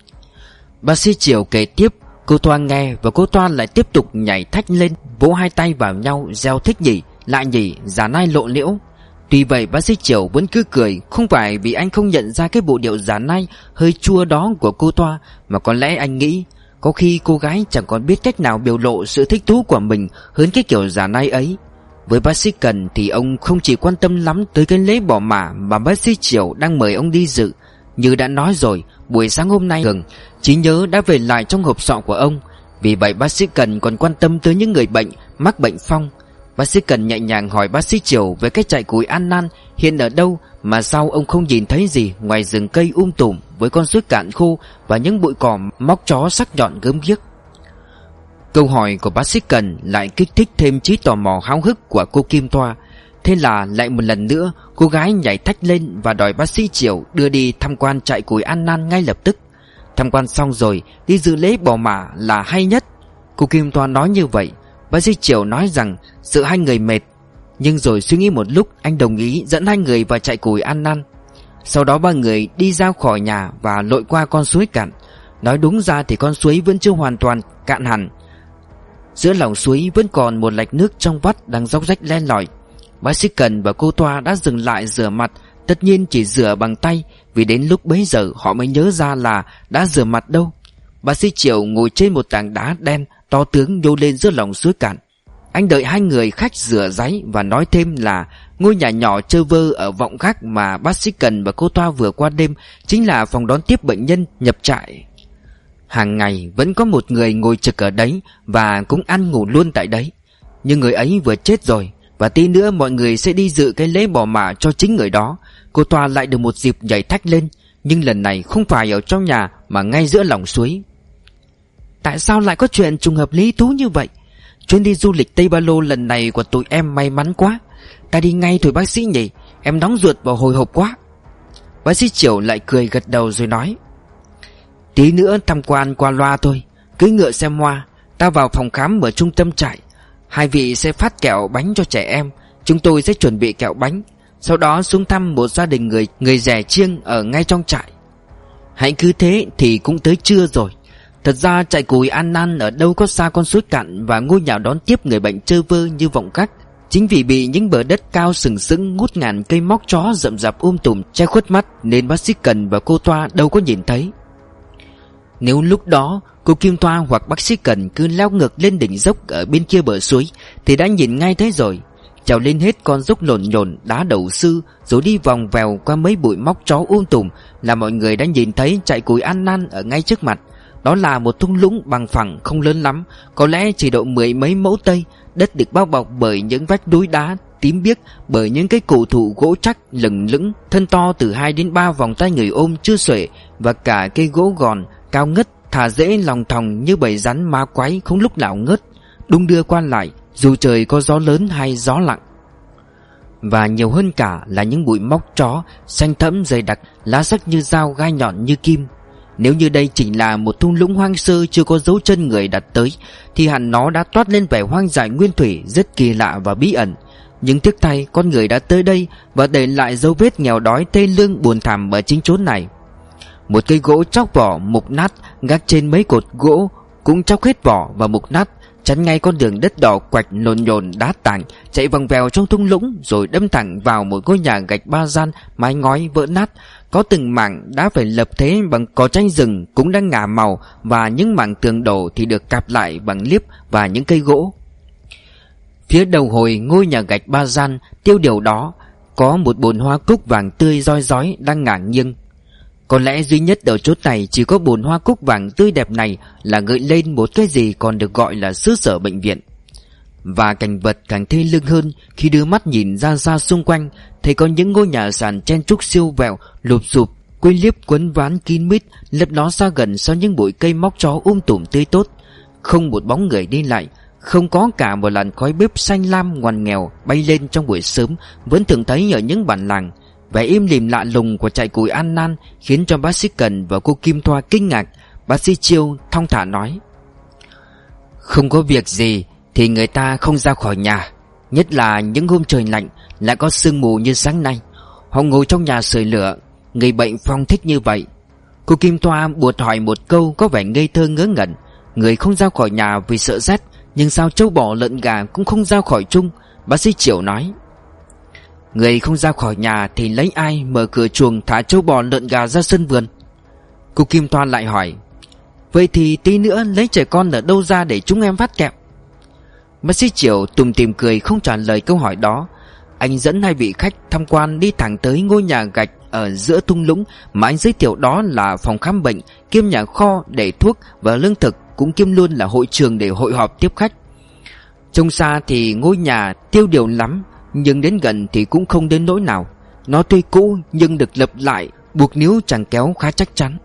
Bác sĩ Chiểu kể tiếp, cô Thoa nghe và cô Thoa lại tiếp tục nhảy thách lên, vỗ hai tay vào nhau reo thích nhỉ, lại nhỉ, giả nai lộ liễu. Tuy vậy bác sĩ Chiểu vẫn cứ cười, không phải vì anh không nhận ra cái bộ điệu giả nai hơi chua đó của cô Thoa, mà có lẽ anh nghĩ có khi cô gái chẳng còn biết cách nào biểu lộ sự thích thú của mình hơn cái kiểu giả nai ấy. Với bác sĩ Cần thì ông không chỉ quan tâm lắm tới cái lễ bỏ mả mà bác sĩ Chiểu đang mời ông đi dự. Như đã nói rồi, buổi sáng hôm nay Hường trí nhớ đã về lại trong hộp sọ của ông. Vì vậy bác sĩ Cần còn quan tâm tới những người bệnh mắc bệnh phong. Bác sĩ Cần nhẹ nhàng hỏi bác sĩ Chiểu về cái trại cùi An Nan hiện ở đâu mà sao ông không nhìn thấy gì ngoài rừng cây um tùm với con suối cạn khô và những bụi cỏ móc chó sắc nhọn gớm ghiếc. Câu hỏi của bác sĩ Cần lại kích thích thêm trí tò mò háo hức của cô Kim Thoa. Thế là lại một lần nữa cô gái nhảy thách lên và đòi bác sĩ Chiểu đưa đi tham quan trại cùi An Nan ngay lập tức. Tham quan xong rồi đi dự lễ bỏ mả là hay nhất. Cô Kim Thoa nói như vậy. Bác sĩ Chiểu nói rằng sợ hai người mệt, nhưng rồi suy nghĩ một lúc anh đồng ý dẫn hai người vào trại cùi An Nan. Sau đó ba người đi ra khỏi nhà và lội qua con suối cạn. Nói đúng ra thì con suối vẫn chưa hoàn toàn cạn hẳn. Giữa lòng suối vẫn còn một lạch nước trong vắt đang róc rách len lỏi. Bác sĩ Cần và cô Toa đã dừng lại rửa mặt, tất nhiên chỉ rửa bằng tay, vì đến lúc bấy giờ họ mới nhớ ra là đã rửa mặt đâu. Bác sĩ Chiểu ngồi trên một tảng đá đen to tướng nhô lên giữa lòng suối cạn. Anh đợi hai người khách rửa ráy và nói thêm là ngôi nhà nhỏ trơ vơ ở vọng gác mà bác sĩ Cần và cô Toa vừa qua đêm chính là phòng đón tiếp bệnh nhân nhập trại. Hàng ngày vẫn có một người ngồi trực ở đấy và cũng ăn ngủ luôn tại đấy. Nhưng người ấy vừa chết rồi, và tí nữa mọi người sẽ đi dự cái lễ bỏ mả cho chính người đó. Cô Toa lại được một dịp nhảy thách lên, nhưng lần này không phải ở trong nhà mà ngay giữa lòng suối. Tại sao lại có chuyện trùng hợp lý thú như vậy? Chuyến đi du lịch Tây Ba Lô lần này của tụi em may mắn quá. Ta đi ngay thôi bác sĩ nhỉ, em nóng ruột và hồi hộp quá. Bác sĩ Chiểu lại cười gật đầu rồi nói, tí nữa tham quan qua loa thôi, cưỡi ngựa xem hoa. Ta vào phòng khám ở trung tâm trại. Hai vị sẽ phát kẹo bánh cho trẻ em. Chúng tôi sẽ chuẩn bị kẹo bánh. Sau đó xuống thăm một gia đình người người rẻ chiêng ở ngay trong trại. Hãy cứ thế thì cũng tới trưa rồi. Thật ra trại cùi An Nan ở đâu có xa con suối cạn và ngôi nhà đón tiếp người bệnh trơ vơ như vọng gác. Chính vì bị những bờ đất cao sừng sững ngút ngàn cây móc chó rậm rạp um tùm che khuất mắt nên bác sĩ Cần và cô Toa đâu có nhìn thấy. Nếu lúc đó cô Kim Thoa hoặc bác sĩ Cần cứ leo ngược lên đỉnh dốc ở bên kia bờ suối thì đã nhìn ngay thấy rồi. trèo lên hết con dốc lộn nhổn đá đầu sư, rồi đi vòng vèo qua mấy bụi móc chó um tùm, là mọi người đã nhìn thấy trại củi An Nan ở ngay trước mặt. Đó là một thung lũng bằng phẳng không lớn lắm, có lẽ chỉ độ mười mấy mẫu tây. Đất được bao bọc bởi những vách núi đá tím biếc, bởi những cây cổ thụ gỗ chắc lừng lững, thân to từ hai đến ba vòng tay người ôm chưa xuể, và cả cây gỗ gòn cao ngất thả rễ lòng thòng như bầy rắn ma quái không lúc nào ngớt, đung đưa qua lại dù trời có gió lớn hay gió lặng. Và nhiều hơn cả là những bụi móc chó xanh thẫm dày đặc, lá sắc như dao, gai nhọn như kim. Nếu như đây chỉ là một thung lũng hoang sơ chưa có dấu chân người đặt tới, thì hẳn nó đã toát lên vẻ hoang dại nguyên thủy rất kỳ lạ và bí ẩn. Nhưng tiếc thay, con người đã tới đây và để lại dấu vết nghèo đói thê lương buồn thảm ở chính chốn này. Một cây gỗ chóc vỏ mục nát gác trên mấy cột gỗ cũng chóc hết vỏ và mục nát, chắn ngay con đường đất đỏ quạch lộn nhồn đá tảng chạy vòng vèo trong thung lũng, rồi đâm thẳng vào một ngôi nhà gạch ba gian mái ngói vỡ nát. Có từng mảng đã phải lập thế bằng cỏ tranh rừng cũng đang ngả màu, và những mảng tường đổ thì được cạp lại bằng liếp và những cây gỗ. Phía đầu hồi ngôi nhà gạch ba gian tiêu điều đó có một bồn hoa cúc vàng tươi roi rói đang ngả nghiêng. Có lẽ duy nhất ở chốt này chỉ có bồn hoa cúc vàng tươi đẹp này là gợi lên một cái gì còn được gọi là xứ sở bệnh viện. Và cảnh vật càng thê lương hơn khi đưa mắt nhìn ra xa xung quanh, thấy có những ngôi nhà sàn chen trúc siêu vẹo, lụp xụp, quây liếp quấn ván kín mít, lấp nó xa gần sau những bụi cây móc chó um tùm tươi tốt. Không một bóng người đi lại, không có cả một làn khói bếp xanh lam ngoằn nghèo bay lên trong buổi sớm vẫn thường thấy ở những bản làng. Vẻ im lìm lạ lùng của trại củi An Nan khiến cho bác sĩ Cần và cô Kim Thoa kinh ngạc. Bác sĩ Chiêu thong thả nói: "Không có việc gì thì người ta không ra khỏi nhà, nhất là những hôm trời lạnh lại có sương mù như sáng nay. Họ ngồi trong nhà sưởi lửa, người bệnh phong thích như vậy." Cô Kim Thoa buột hỏi một câu có vẻ ngây thơ ngớ ngẩn: "Người không ra khỏi nhà vì sợ rét, nhưng sao trâu bò lợn gà cũng không ra khỏi chung?" Bác sĩ Chiêu nói: "Người không ra khỏi nhà thì lấy ai mở cửa chuồng thả trâu bò lợn gà ra sân vườn?" Cô Kim Thoa lại hỏi: "Vậy thì tí nữa lấy trẻ con ở đâu ra để chúng em phát kẹo?" Bác sĩ Chiêu tủm tỉm cười không trả lời câu hỏi đó. Anh dẫn hai vị khách tham quan đi thẳng tới ngôi nhà gạch ở giữa thung lũng mà anh giới thiệu đó là phòng khám bệnh kiêm nhà kho để thuốc và lương thực, cũng kiêm luôn là hội trường để hội họp tiếp khách. Trông xa thì ngôi nhà tiêu điều lắm, nhưng đến gần thì cũng không đến nỗi nào. Nó tuy cũ nhưng được lập lại, buộc níu chằng kéo khá chắc chắn.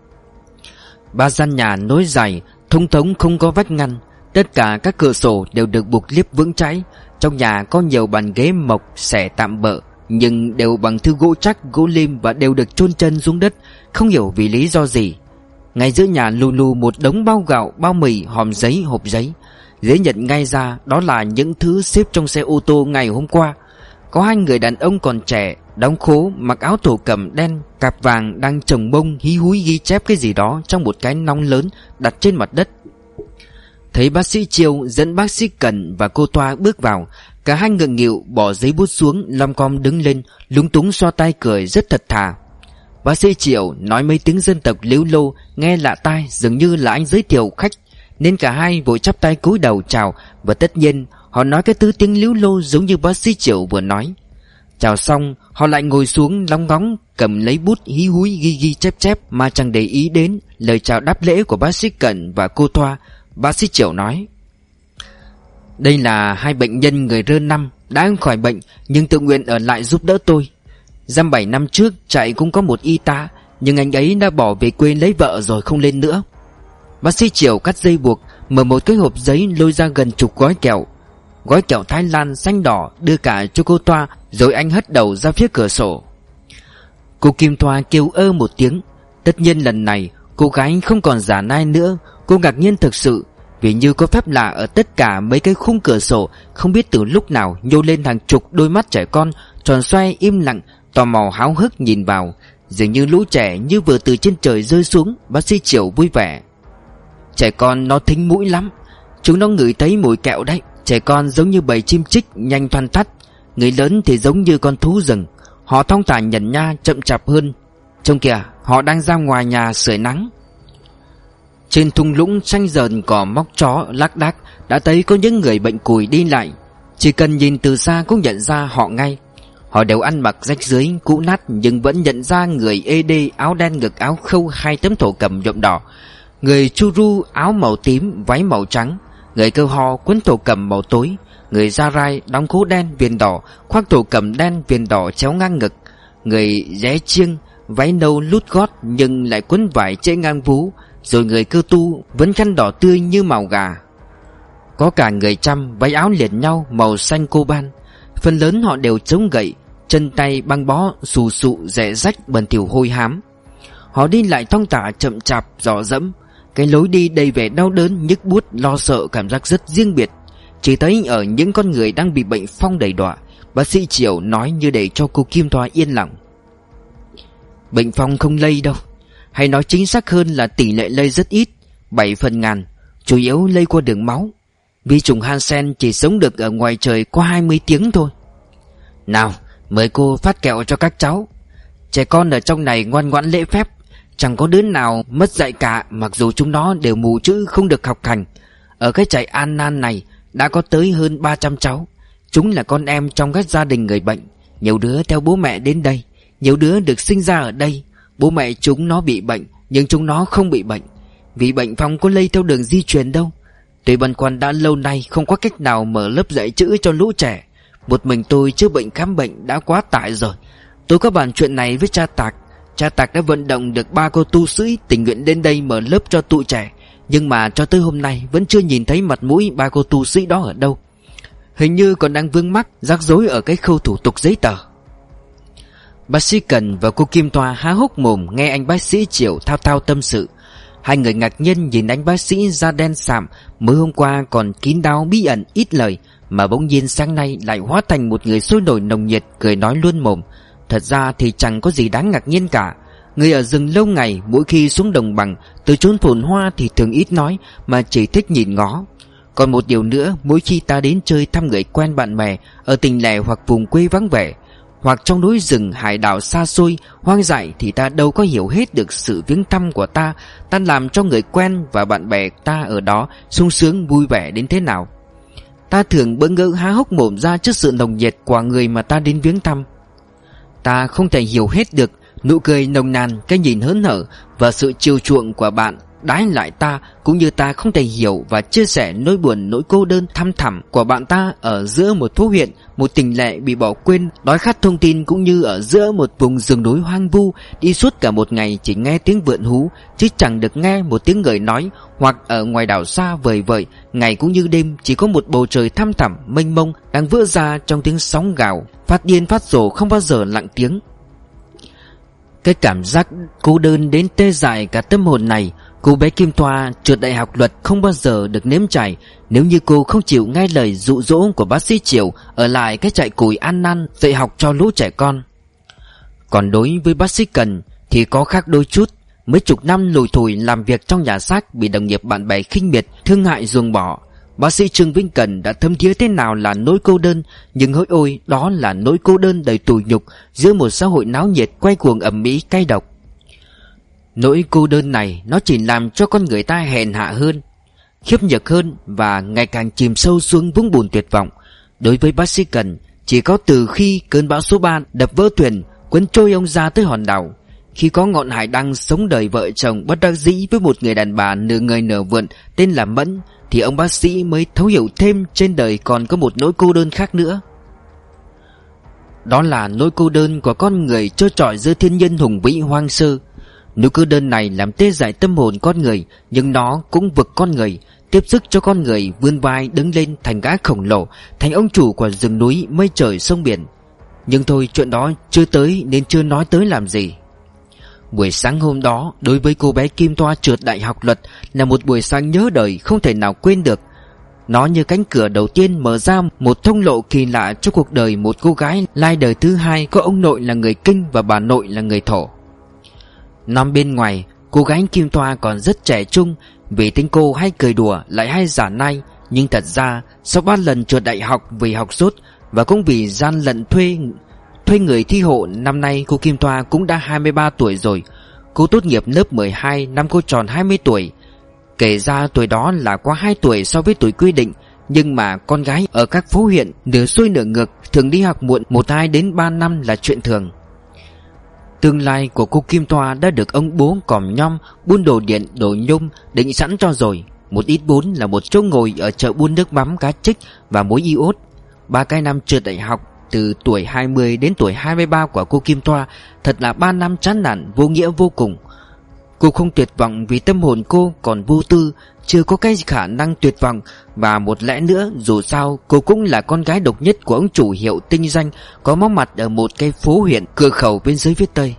Ba gian nhà nối dài, thông thống không có vách ngăn. Tất cả các cửa sổ đều được buộc liếp vững chãi. Trong nhà có nhiều bàn ghế mộc xẻ tạm bợ, nhưng đều bằng thứ gỗ chắc, gỗ lim và đều được chôn chân xuống đất, không hiểu vì lý do gì. Ngay giữa nhà lù lù một đống bao gạo, bao mì, hòm giấy, hộp giấy. Dễ nhận ngay ra đó là những thứ xếp trong xe ô tô ngày hôm qua. Có hai người đàn ông còn trẻ, đóng khố, mặc áo thổ cẩm đen, cạp vàng, đang chồng mông hí húi ghi chép cái gì đó trong một cái nong lớn đặt trên mặt đất. Thấy bác sĩ Chiêu dẫn bác sĩ Cần và cô Thoa bước vào, cả hai ngượng nghịu bỏ giấy bút xuống, lom com đứng lên, lúng túng xoa tay cười rất thật thà. Bác sĩ Chiêu nói mấy tiếng dân tộc líu lô nghe lạ tai, dường như là anh giới thiệu khách, nên cả hai vội chắp tay cúi đầu chào. Và tất nhiên họ nói cái thứ tiếng líu lô giống như bác sĩ Chiêu vừa nói. Chào xong họ lại ngồi xuống lóng ngóng, cầm lấy bút hí húi ghi ghi chép chép mà chẳng để ý đến lời chào đáp lễ của bác sĩ Cẩn và cô Thoa. Bác sĩ Chiêu nói: "Đây là hai bệnh nhân người Rơ Năm đã khỏi bệnh nhưng tự nguyện ở lại giúp đỡ tôi. Dăm bảy năm trước trại cũng có một y tá, nhưng anh ấy đã bỏ về quê lấy vợ rồi không lên nữa." Bác sĩ Chiêu cắt dây buộc, mở một cái hộp giấy lôi ra gần chục gói kẹo. Gói kẹo Thái Lan xanh đỏ đưa cả cho cô Thoa, rồi anh hất đầu ra phía cửa sổ. Cô Kim Thoa kêu ơ một tiếng. Tất nhiên lần này cô gái không còn giả nai nữa. Cô ngạc nhiên thực sự, vì như có phép lạ ở tất cả mấy cái khung cửa sổ, không biết từ lúc nào nhô lên hàng chục đôi mắt trẻ con tròn xoe im lặng, tò mò háo hức nhìn vào, dường như lũ trẻ như vừa từ trên trời rơi xuống. Bác sĩ Chiêu vui vẻ: "Trẻ con nó thính mũi lắm, chúng nó ngửi thấy mùi kẹo đấy. Trẻ con giống như bầy chim chích nhanh thoăn thoắt, người lớn thì giống như con thú rừng. Họ thong thả nhẩn nha, chậm chạp hơn. Trông kìa, họ đang ra ngoài nhà sưởi nắng." Trên thung lũng xanh dờn cỏ móc chó lác đác đã thấy có những người bệnh cùi đi lại. Chỉ cần nhìn từ xa cũng nhận ra họ ngay. Họ đều ăn mặc rách rưới cũ nát, nhưng vẫn nhận ra người ê đê áo đen ngực áo khâu hai tấm thổ cẩm nhuộm đỏ, người Churu áo màu tím váy màu trắng, người Cơ Ho quấn thổ cẩm màu tối, người Gia Rai đóng khố đen viền đỏ khoác thổ cẩm đen viền đỏ chéo ngang ngực, người Ré Chiêng váy nâu lút gót nhưng lại quấn vải trễ ngang vú, rồi người Cơ Tu vẫn khăn đỏ tươi như màu gà. Có cả người Chăm váy áo liền nhau màu xanh cô ban. Phần lớn họ đều chống gậy, chân tay băng bó xù xụ rẽ rách bẩn thỉu hôi hám. Họ đi lại thong thả chậm chạp dò dẫm, cái lối đi đầy vẻ đau đớn nhức buốt lo sợ, cảm giác rất riêng biệt. Chỉ thấy ở những con người đang bị bệnh phong đầy đọa, bác sĩ Triều nói như để cho cô Kim Thoa yên lòng. Bệnh phong không lây đâu, hay nói chính xác hơn là tỷ lệ lây rất ít, bảy phần ngàn, chủ yếu lây qua đường máu. Vi trùng Hansen chỉ sống được ở ngoài trời có hai mươi tiếng thôi. Nào, mời cô phát kẹo cho các cháu. Trẻ con ở trong này ngoan ngoãn lễ phép, chẳng có đứa nào mất dạy cả, mặc dù chúng nó đều mù chữ không được học hành. Ở cái trại An Nan này đã có tới hơn ba trăm cháu. Chúng là con em trong các gia đình người bệnh. Nhiều đứa theo bố mẹ đến đây, nhiều đứa được sinh ra ở đây. Bố mẹ chúng nó bị bệnh, nhưng chúng nó không bị bệnh, vì bệnh phong có lây theo đường di truyền đâu. Tuy băn khoăn đã lâu nay không có cách nào mở lớp dạy chữ cho lũ trẻ. Một mình tôi chữa bệnh khám bệnh đã quá tải rồi. Tôi có bàn chuyện này với cha Tạc. Cha Tạc đã vận động được ba cô tu sĩ tình nguyện đến đây mở lớp cho tụi trẻ, nhưng mà cho tới hôm nay vẫn chưa nhìn thấy mặt mũi ba cô tu sĩ đó ở đâu. Hình như còn đang vương mắc rắc rối ở cái khâu thủ tục giấy tờ. Bác sĩ Cần và cô Kim Thoa há hốc mồm nghe anh bác sĩ Triều thao thao tâm sự. Hai người ngạc nhiên nhìn anh bác sĩ da đen sạm mới hôm qua còn kín đáo bí ẩn ít lời, mà bỗng nhiên sáng nay lại hóa thành một người sôi nổi nồng nhiệt, cười nói luôn mồm. Thật ra thì chẳng có gì đáng ngạc nhiên cả. Người ở rừng lâu ngày, mỗi khi xuống đồng bằng từ chốn phồn hoa thì thường ít nói, mà chỉ thích nhìn ngó. Còn một điều nữa, mỗi khi ta đến chơi thăm người quen bạn bè ở tỉnh lẻ hoặc vùng quê vắng vẻ, hoặc trong núi rừng hải đảo xa xôi hoang dại, thì ta đâu có hiểu hết được sự viếng thăm của ta ta làm cho người quen và bạn bè ta ở đó sung sướng vui vẻ đến thế nào. Ta thường bỡ ngỡ há hốc mồm ra trước sự nồng nhiệt của người mà ta đến viếng thăm. Ta không thể hiểu hết được nụ cười nồng nàn, cái nhìn hớn hở và sự chiều chuộng của bạn đái lại ta, cũng như ta không thể hiểu và chia sẻ nỗi buồn nỗi cô đơn thăm thẳm của bạn ta ở giữa một phố huyện, một tỉnh lẻ bị bỏ quên, đói khát thông tin, cũng như ở giữa một vùng rừng núi hoang vu, đi suốt cả một ngày chỉ nghe tiếng vượn hú chứ chẳng được nghe một tiếng người nói, hoặc ở ngoài đảo xa vời vợi, ngày cũng như đêm chỉ có một bầu trời thăm thẳm mênh mông đang vỡ ra trong tiếng sóng gào phát điên phát rồ không bao giờ lặng tiếng. Cái cảm giác cô đơn đến tê dại cả tâm hồn này, cô bé Kim Thoa trượt đại học luật không bao giờ được nếm trải nếu như cô không chịu nghe lời dụ dỗ của bác sĩ Triều ở lại cái trại củi An Nan dạy học cho lũ trẻ con. Còn đối với bác sĩ Cần thì có khác đôi chút. Mấy chục năm lủi thủi làm việc trong nhà xác, bị đồng nghiệp bạn bè khinh miệt, thương hại ruồng bỏ, bác sĩ Trương Vĩnh Cần đã thấm thía thế nào là nỗi cô đơn. Nhưng hỡi ôi, đó là nỗi cô đơn đầy tủi nhục giữa một xã hội náo nhiệt quay cuồng ầm ĩ cay độc. Nỗi cô đơn này nó chỉ làm cho con người ta hèn hạ hơn, khiếp nhược hơn và ngày càng chìm sâu xuống vũng bùn tuyệt vọng. Đối với bác sĩ Cần, chỉ có từ khi cơn bão số ba đập vỡ thuyền cuốn trôi ông ra tới hòn đảo, khi có ngọn hải đăng sống đời vợ chồng bất đắc dĩ với một người đàn bà nửa người nửa vượn tên là Mẫn, thì ông bác sĩ mới thấu hiểu thêm trên đời còn có một nỗi cô đơn khác nữa. Đó là nỗi cô đơn của con người trơ trọi giữa thiên nhiên hùng vĩ hoang sơ. Nỗi cô đơn này làm tê dại tâm hồn con người, nhưng nó cũng vực con người, tiếp sức cho con người vươn vai đứng lên thành gã khổng lồ, thành ông chủ của rừng núi mây trời sông biển. Nhưng thôi, chuyện đó chưa tới nên chưa nói tới làm gì. Buổi sáng hôm đó đối với cô bé Kim Thoa trượt đại học luật là một buổi sáng nhớ đời không thể nào quên được. Nó như cánh cửa đầu tiên mở ra một thông lộ kỳ lạ cho cuộc đời một cô gái lai đời thứ hai, có ông nội là người Kinh và bà nội là người Thổ. Năm bên ngoài, cô gái Kim Thoa còn rất trẻ trung, vì tính cô hay cười đùa lại hay giả nai. Nhưng thật ra sau ba lần trượt đại học vì học sốt và cũng vì gian lận thuê thuê người thi hộ, năm nay cô Kim Thoa cũng đã hai mươi ba tuổi rồi. Cô tốt nghiệp lớp mười hai năm cô tròn hai mươi tuổi. Kể ra tuổi đó là quá hai tuổi so với tuổi quy định, Nhưng mà con gái ở các phố huyện nửa xuôi nửa ngược, thường đi học muộn một hai đến ba năm là chuyện thường. Tương lai của cô Kim Thoa đã được ông bố còm nhom buôn đồ điện đồ nhôm định sẵn cho rồi. Một ít vốn là một chỗ ngồi ở chợ buôn nước mắm cá trích và muối iốt. Ba cái năm trượt đại học từ tuổi hai mươi đến tuổi hai mươi ba của cô Kim Thoa thật là ba năm chán nản vô nghĩa vô cùng. Cô không tuyệt vọng vì tâm hồn cô còn vô tư, chưa có cái khả năng tuyệt vọng. Và một lẽ nữa, dù sao cô cũng là con gái độc nhất của ông chủ hiệu tinh danh có máu mặt ở một cái phố huyện cửa khẩu bên dưới phía Tây.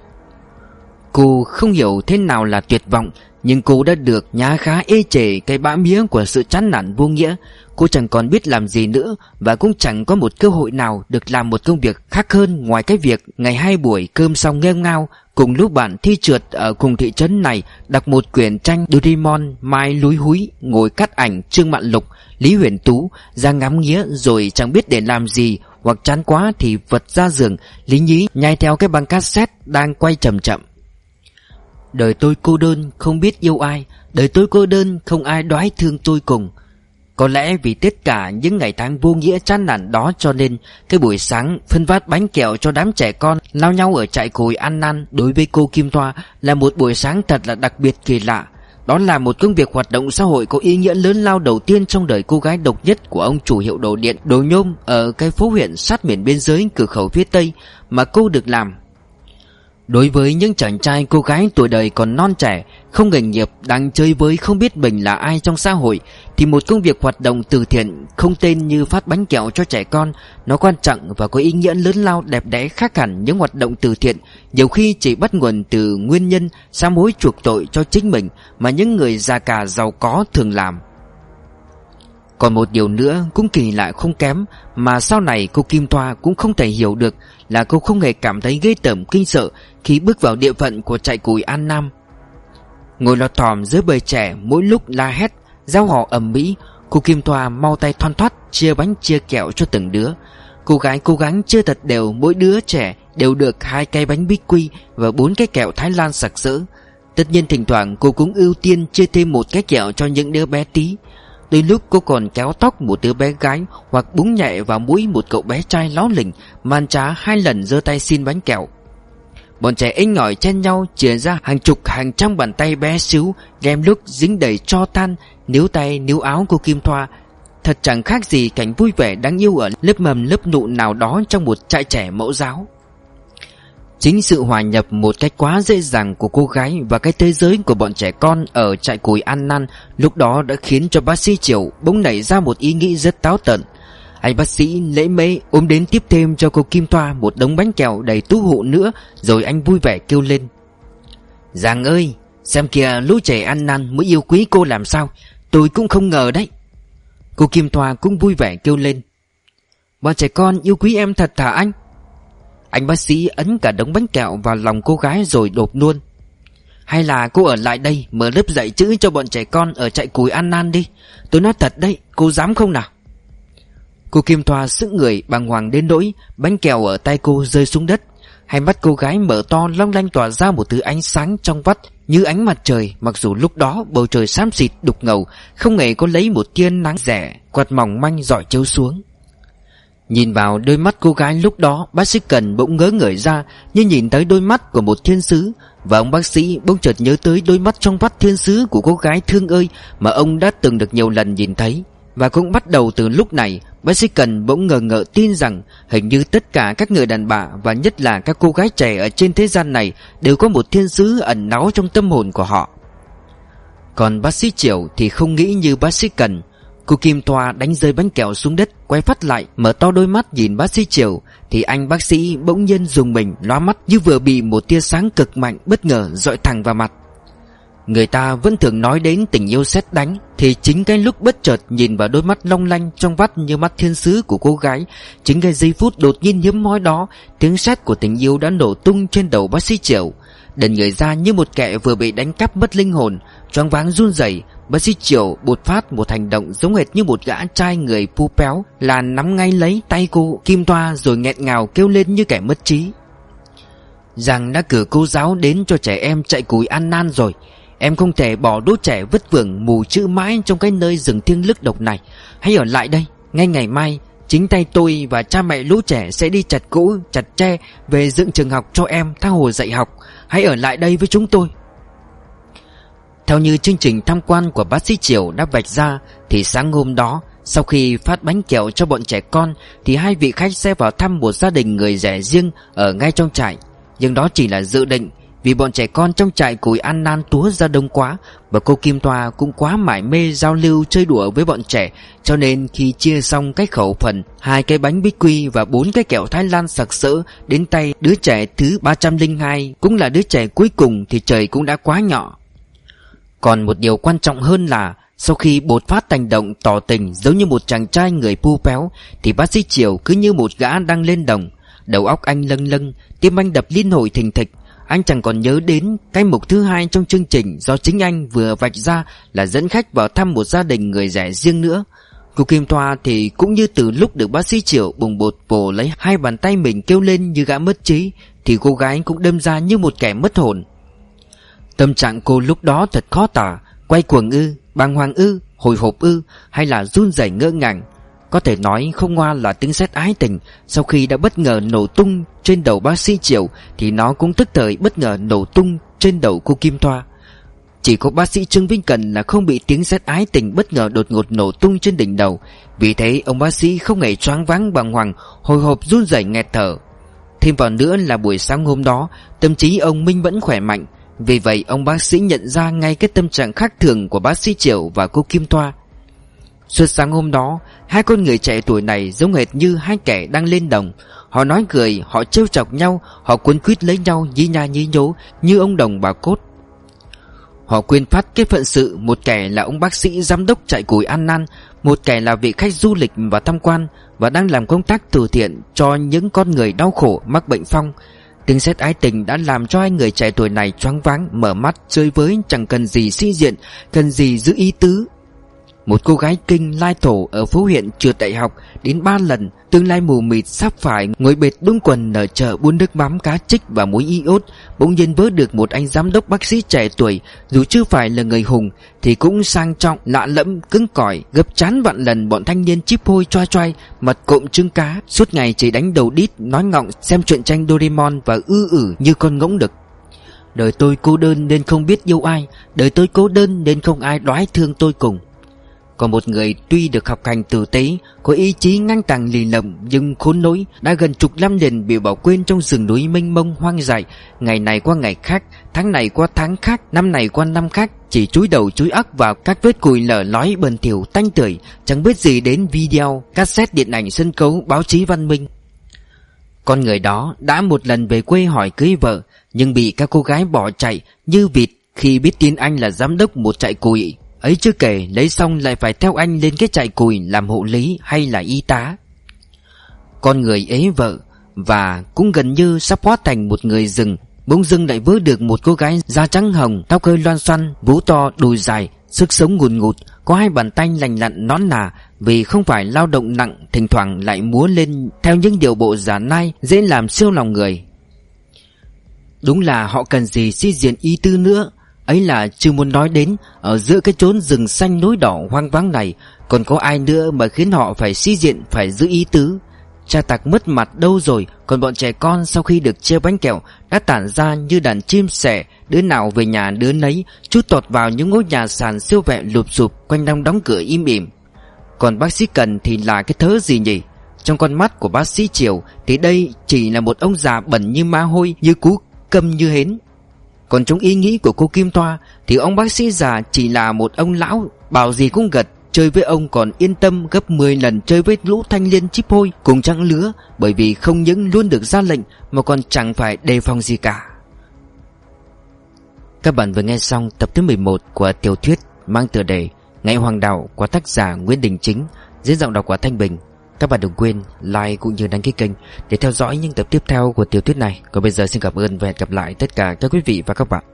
Cô không hiểu thế nào là tuyệt vọng, nhưng cô đã được nhá khá ê chề cái bã mía của sự chán nản vô nghĩa. Cô chẳng còn biết làm gì nữa, và cũng chẳng có một cơ hội nào được làm một công việc khác hơn ngoài cái việc ngày hai buổi cơm xong nghêu ngao cùng lúc bạn thi trượt ở cùng thị trấn này đọc một quyển tranh Doraemon, Mai Lúi Húi, ngồi cắt ảnh Trương Mạn Lục, Lý Huyền Tú, ra ngắm nghía rồi chẳng biết để làm gì, hoặc chán quá thì vật ra giường lý nhí nhai theo cái băng cassette đang quay chậm chậm. Đời tôi cô đơn không biết yêu ai, đời tôi cô đơn không ai đoái thương tôi cùng. Có lẽ vì tất cả những ngày tháng vô nghĩa chán nản đó cho nên cái buổi sáng phân phát bánh kẹo cho đám trẻ con lao nhau ở trại cùi ăn năn đối với cô Kim Thoa là một buổi sáng thật là đặc biệt kỳ lạ. Đó là một công việc hoạt động xã hội có ý nghĩa lớn lao đầu tiên trong đời cô gái độc nhất của ông chủ hiệu đồ điện đồ nhôm ở cái phố huyện sát miền biên giới cửa khẩu phía Tây mà cô được làm. Đối với những chàng trai cô gái tuổi đời còn non trẻ, không nghề nghiệp, đang chơi với không biết mình là ai trong xã hội, thì một công việc hoạt động từ thiện không tên như phát bánh kẹo cho trẻ con, nó quan trọng và có ý nghĩa lớn lao đẹp đẽ khác hẳn những hoạt động từ thiện nhiều khi chỉ bắt nguồn từ nguyên nhân sám hối chuộc tội cho chính mình mà những người già cả giàu có thường làm. Còn một điều nữa cũng kỳ lạ không kém mà sau này cô Kim Thoa cũng không thể hiểu được là cô không hề cảm thấy ghê tởm kinh sợ khi bước vào địa phận của trại cùi An Nam. Ngồi lọt thỏm dưới bầy trẻ mỗi lúc la hét, reo hò ầm ĩ, cô Kim Thoa mau tay thoăn thoắt chia bánh chia kẹo cho từng đứa. Cô gái cố gắng chia thật đều, mỗi đứa trẻ đều được hai cái bánh bích quy và bốn cái kẹo Thái Lan sặc sỡ. Tất nhiên thỉnh thoảng cô cũng ưu tiên chia thêm một cái kẹo cho những đứa bé tí. Đôi lúc cô còn kéo tóc một đứa bé gái hoặc búng nhẹ vào mũi một cậu bé trai láo lỉnh, man trá hai lần giơ tay xin bánh kẹo. Bọn trẻ inh ỏi chen nhau chìa ra hàng chục hàng trăm bàn tay bé xíu, đem lúc dính đầy tro than, níu tay níu áo cô Kim Thoa. Thật chẳng khác gì cảnh vui vẻ đáng yêu ở lớp mầm lớp nụ nào đó trong một trại trẻ mẫu giáo. Chính sự hòa nhập một cách quá dễ dàng của cô gái và cái thế giới của bọn trẻ con ở trại cùi An Năn lúc đó đã khiến cho bác sĩ Triệu bỗng nảy ra một ý nghĩ rất táo tợn. Anh bác sĩ lễ mễ ôm đến tiếp thêm cho cô Kim Thoa một đống bánh kẹo đầy tú hụ nữa, rồi anh vui vẻ kêu lên: "Giàng ơi, xem kìa lũ trẻ ăn năn mới yêu quý cô làm sao, tôi cũng không ngờ đấy." Cô Kim Thoa cũng vui vẻ kêu lên: "Bọn trẻ con yêu quý em thật hả anh?" Anh bác sĩ ấn cả đống bánh kẹo vào lòng cô gái rồi đột luôn: "Hay là cô ở lại đây mở lớp dạy chữ cho bọn trẻ con ở trại cùi An Nan đi. Tôi nói thật đấy, cô dám không nào?" Cô Kim Thoa sững người bàng hoàng đến nỗi bánh kẹo ở tay cô rơi xuống đất. Hai mắt cô gái mở to long lanh tỏa ra một thứ ánh sáng trong vắt như ánh mặt trời, mặc dù lúc đó bầu trời xám xịt đục ngầu, không hề có lấy một tia nắng rẻ quạt mỏng manh rọi chiếu xuống. Nhìn vào đôi mắt cô gái lúc đó, bác sĩ Cần bỗng ngớ ngẩn ra như nhìn tới đôi mắt của một thiên sứ. Và ông bác sĩ bỗng chợt nhớ tới đôi mắt trong vắt thiên sứ của cô gái thương ơi mà ông đã từng được nhiều lần nhìn thấy. Và cũng bắt đầu từ lúc này, bác sĩ Cần bỗng ngờ ngợ tin rằng hình như tất cả các người đàn bà và nhất là các cô gái trẻ ở trên thế gian này đều có một thiên sứ ẩn náu trong tâm hồn của họ. Còn bác sĩ Triệu thì không nghĩ như bác sĩ Cần. Cô Kim Thoa đánh rơi bánh kẹo xuống đất, quay phát lại, mở to đôi mắt nhìn bác sĩ Triệu, thì anh bác sĩ bỗng nhiên dùng mình lóa mắt như vừa bị một tia sáng cực mạnh bất ngờ dọi thẳng vào mặt. Người ta vẫn thường nói đến tình yêu sét đánh, thì chính cái lúc bất chợt nhìn vào đôi mắt long lanh trong vắt như mắt thiên sứ của cô gái, chính cái giây phút đột nhiên hiếm hoi đó, tiếng sét của tình yêu đã nổ tung trên đầu bác sĩ Triệu. Đần người ra như một kẻ vừa bị đánh cắp mất linh hồn, choáng váng run rẩy. Bác sĩ Triệu bột phát một hành động giống hệt như một gã trai người pu péo, là nắm ngay lấy tay cô Kim Thoa rồi nghẹn ngào kêu lên như kẻ mất trí: "Rằng đã cử cô giáo đến cho trẻ em chạy cùi An Nan rồi. Em không thể bỏ đứa trẻ vất vưởng mù chữ mãi trong cái nơi rừng thiêng lức độc này. Hãy ở lại đây. Ngay ngày mai chính tay tôi và cha mẹ lũ trẻ sẽ đi chặt gỗ, chặt tre về dựng trường học cho em tha hồ dạy học. Hãy ở lại đây với chúng tôi. Theo như chương trình tham quan của bác sĩ Triều đã vạch ra, thì sáng hôm đó, sau khi phát bánh kẹo cho bọn trẻ con, thì hai vị khách sẽ vào thăm một gia đình người rẻ riêng ở ngay trong trại. Nhưng đó chỉ là dự định, vì bọn trẻ con trong trại củi ăn nan túa ra đông quá, và cô Kim Thoa cũng quá mải mê giao lưu chơi đùa với bọn trẻ, cho nên khi chia xong cái khẩu phần, hai cái bánh bích quy và bốn cái kẹo Thái Lan sặc sỡ đến tay đứa trẻ thứ ba trăm lẻ hai, cũng là đứa trẻ cuối cùng, thì trời cũng đã quá nhỏ. Còn một điều quan trọng hơn là sau khi bột phát hành động tỏ tình giống như một chàng trai người pu péo, thì bác sĩ Triều cứ như một gã đang lên đồng. Đầu óc anh lâng lâng, tim anh đập liên hồi thình thịch. Anh chẳng còn nhớ đến cái mục thứ hai trong chương trình do chính anh vừa vạch ra là dẫn khách vào thăm một gia đình người rẻ riêng nữa. Cô Kim Thoa thì cũng như từ lúc được bác sĩ Triều bùng bột vồ lấy hai bàn tay mình kêu lên như gã mất trí, thì cô gái cũng đâm ra như một kẻ mất hồn. Tâm trạng cô lúc đó thật khó tả, quay cuồng ư, bàng hoàng ư, hồi hộp ư, hay là run rẩy ngỡ ngàng. Có thể nói không ngoa là tiếng sét ái tình. Sau khi đã bất ngờ nổ tung trên đầu bác sĩ Triều, thì nó cũng tức thời bất ngờ nổ tung trên đầu cô Kim Thoa. Chỉ có bác sĩ Trương Vĩnh Cần là không bị tiếng sét ái tình bất ngờ đột ngột nổ tung trên đỉnh đầu. Vì thế ông bác sĩ không hề choáng váng bàng hoàng, hồi hộp run rẩy nghẹt thở. Thêm vào nữa là buổi sáng hôm đó, tâm trí ông Minh vẫn khỏe mạnh. Vì vậy ông bác sĩ nhận ra ngay cái tâm trạng khác thường của bác sĩ Triều và cô Kim Thoa. Suốt sáng hôm đó, hai con người trẻ tuổi này giống hệt như hai kẻ đang lên đồng. Họ nói cười, họ trêu chọc nhau, họ cuốn quýt lấy nhau nhí nha nhí nhố như ông đồng bà cốt. Họ quên phát cái phận sự, một kẻ là ông bác sĩ giám đốc trại củi ăn năn, một kẻ là vị khách du lịch và tham quan và đang làm công tác từ thiện cho những con người đau khổ mắc bệnh phong. Tiếng sét ái tình đã làm cho hai người trẻ tuổi này choáng váng, mở mắt chơi với chẳng cần gì sĩ diện, cần gì giữ ý tứ. Một cô gái kinh lai thổ ở phố huyện trượt đại học đến ba lần, tương lai mù mịt sắp phải ngồi bệt đúng quần ở chợ buôn nước mắm cá trích và muối iốt, bỗng nhiên vớ được một anh giám đốc bác sĩ trẻ tuổi, dù chưa phải là người hùng thì cũng sang trọng, lạ lẫm, cứng cỏi, gấp chán vạn lần bọn thanh niên chíp hôi choai choai, mặt cộm trứng cá, suốt ngày chỉ đánh đầu đít, nói ngọng, xem truyện tranh Doraemon và ư ử như con ngỗng đực. Đời tôi cô đơn nên không biết yêu ai, đời tôi cô đơn nên không ai đoái thương tôi cùng. Còn một người tuy được học hành tử tế, có ý chí ngang tàng lì lợm nhưng khốn nỗi, đã gần chục năm liền bị bỏ quên trong rừng núi mênh mông hoang dại. Ngày này qua ngày khác, tháng này qua tháng khác, năm này qua năm khác, chỉ chúi đầu chúi óc vào các vết cùi lở lói bẩn thỉu tanh tưởi, chẳng biết gì đến video, cassette, điện ảnh, sân khấu, báo chí văn minh. Con người đó đã một lần về quê hỏi cưới vợ, nhưng bị các cô gái bỏ chạy như vịt khi biết tin anh là giám đốc một trại củi. Ấy chưa kể lấy xong lại phải theo anh lên cái trại củi làm hộ lý hay là y tá. Con người ế vợ và cũng gần như sắp hóa thành một người rừng, bỗng dưng lại vớ được một cô gái da trắng hồng, tóc hơi loăn xoăn, vú to, đùi dài, sức sống ngùn ngụt, có hai bàn tay lành lặn nõn nà, vì không phải lao động nặng, thỉnh thoảng lại múa lên theo những điệu bộ giả nai dễ làm siêu lòng người. Đúng là họ cần gì sĩ diện ý tư nữa. Ấy là chưa muốn nói đến, ở giữa cái chốn rừng xanh núi đỏ hoang vắng này còn có ai nữa mà khiến họ phải sĩ diện, phải giữ ý tứ. Cha tặc mất mặt đâu rồi, còn bọn trẻ con sau khi được treo bánh kẹo đã tản ra như đàn chim sẻ, đứa nào về nhà đứa nấy, chút tọt vào những ngôi nhà sàn siêu vẹo lụp xụp quanh năm đóng cửa im ỉm. Còn bác sĩ Cần thì là cái thớ gì nhỉ? Trong con mắt của bác sĩ Triều thì đây chỉ là một ông già bẩn như ma hôi, như cú câm như hến. Còn trong ý nghĩ của cô Kim Thoa thì ông bác sĩ già chỉ là một ông lão bảo gì cũng gật, chơi với ông còn yên tâm gấp mười lần chơi với lũ thanh niên chíp hôi cùng trang lứa, bởi vì không những luôn được ra lệnh mà còn chẳng phải đề phòng gì cả. Các bạn vừa nghe xong tập thứ mười một của tiểu thuyết mang tựa đề Ngày Hoàng Đạo của tác giả Nguyễn Đình Chính, dưới giọng đọc của Thanh Bình. Các bạn đừng quên like cũng như đăng ký kênh để theo dõi những tập tiếp theo của tiểu thuyết này. Còn bây giờ xin cảm ơn và hẹn gặp lại tất cả các quý vị và các bạn.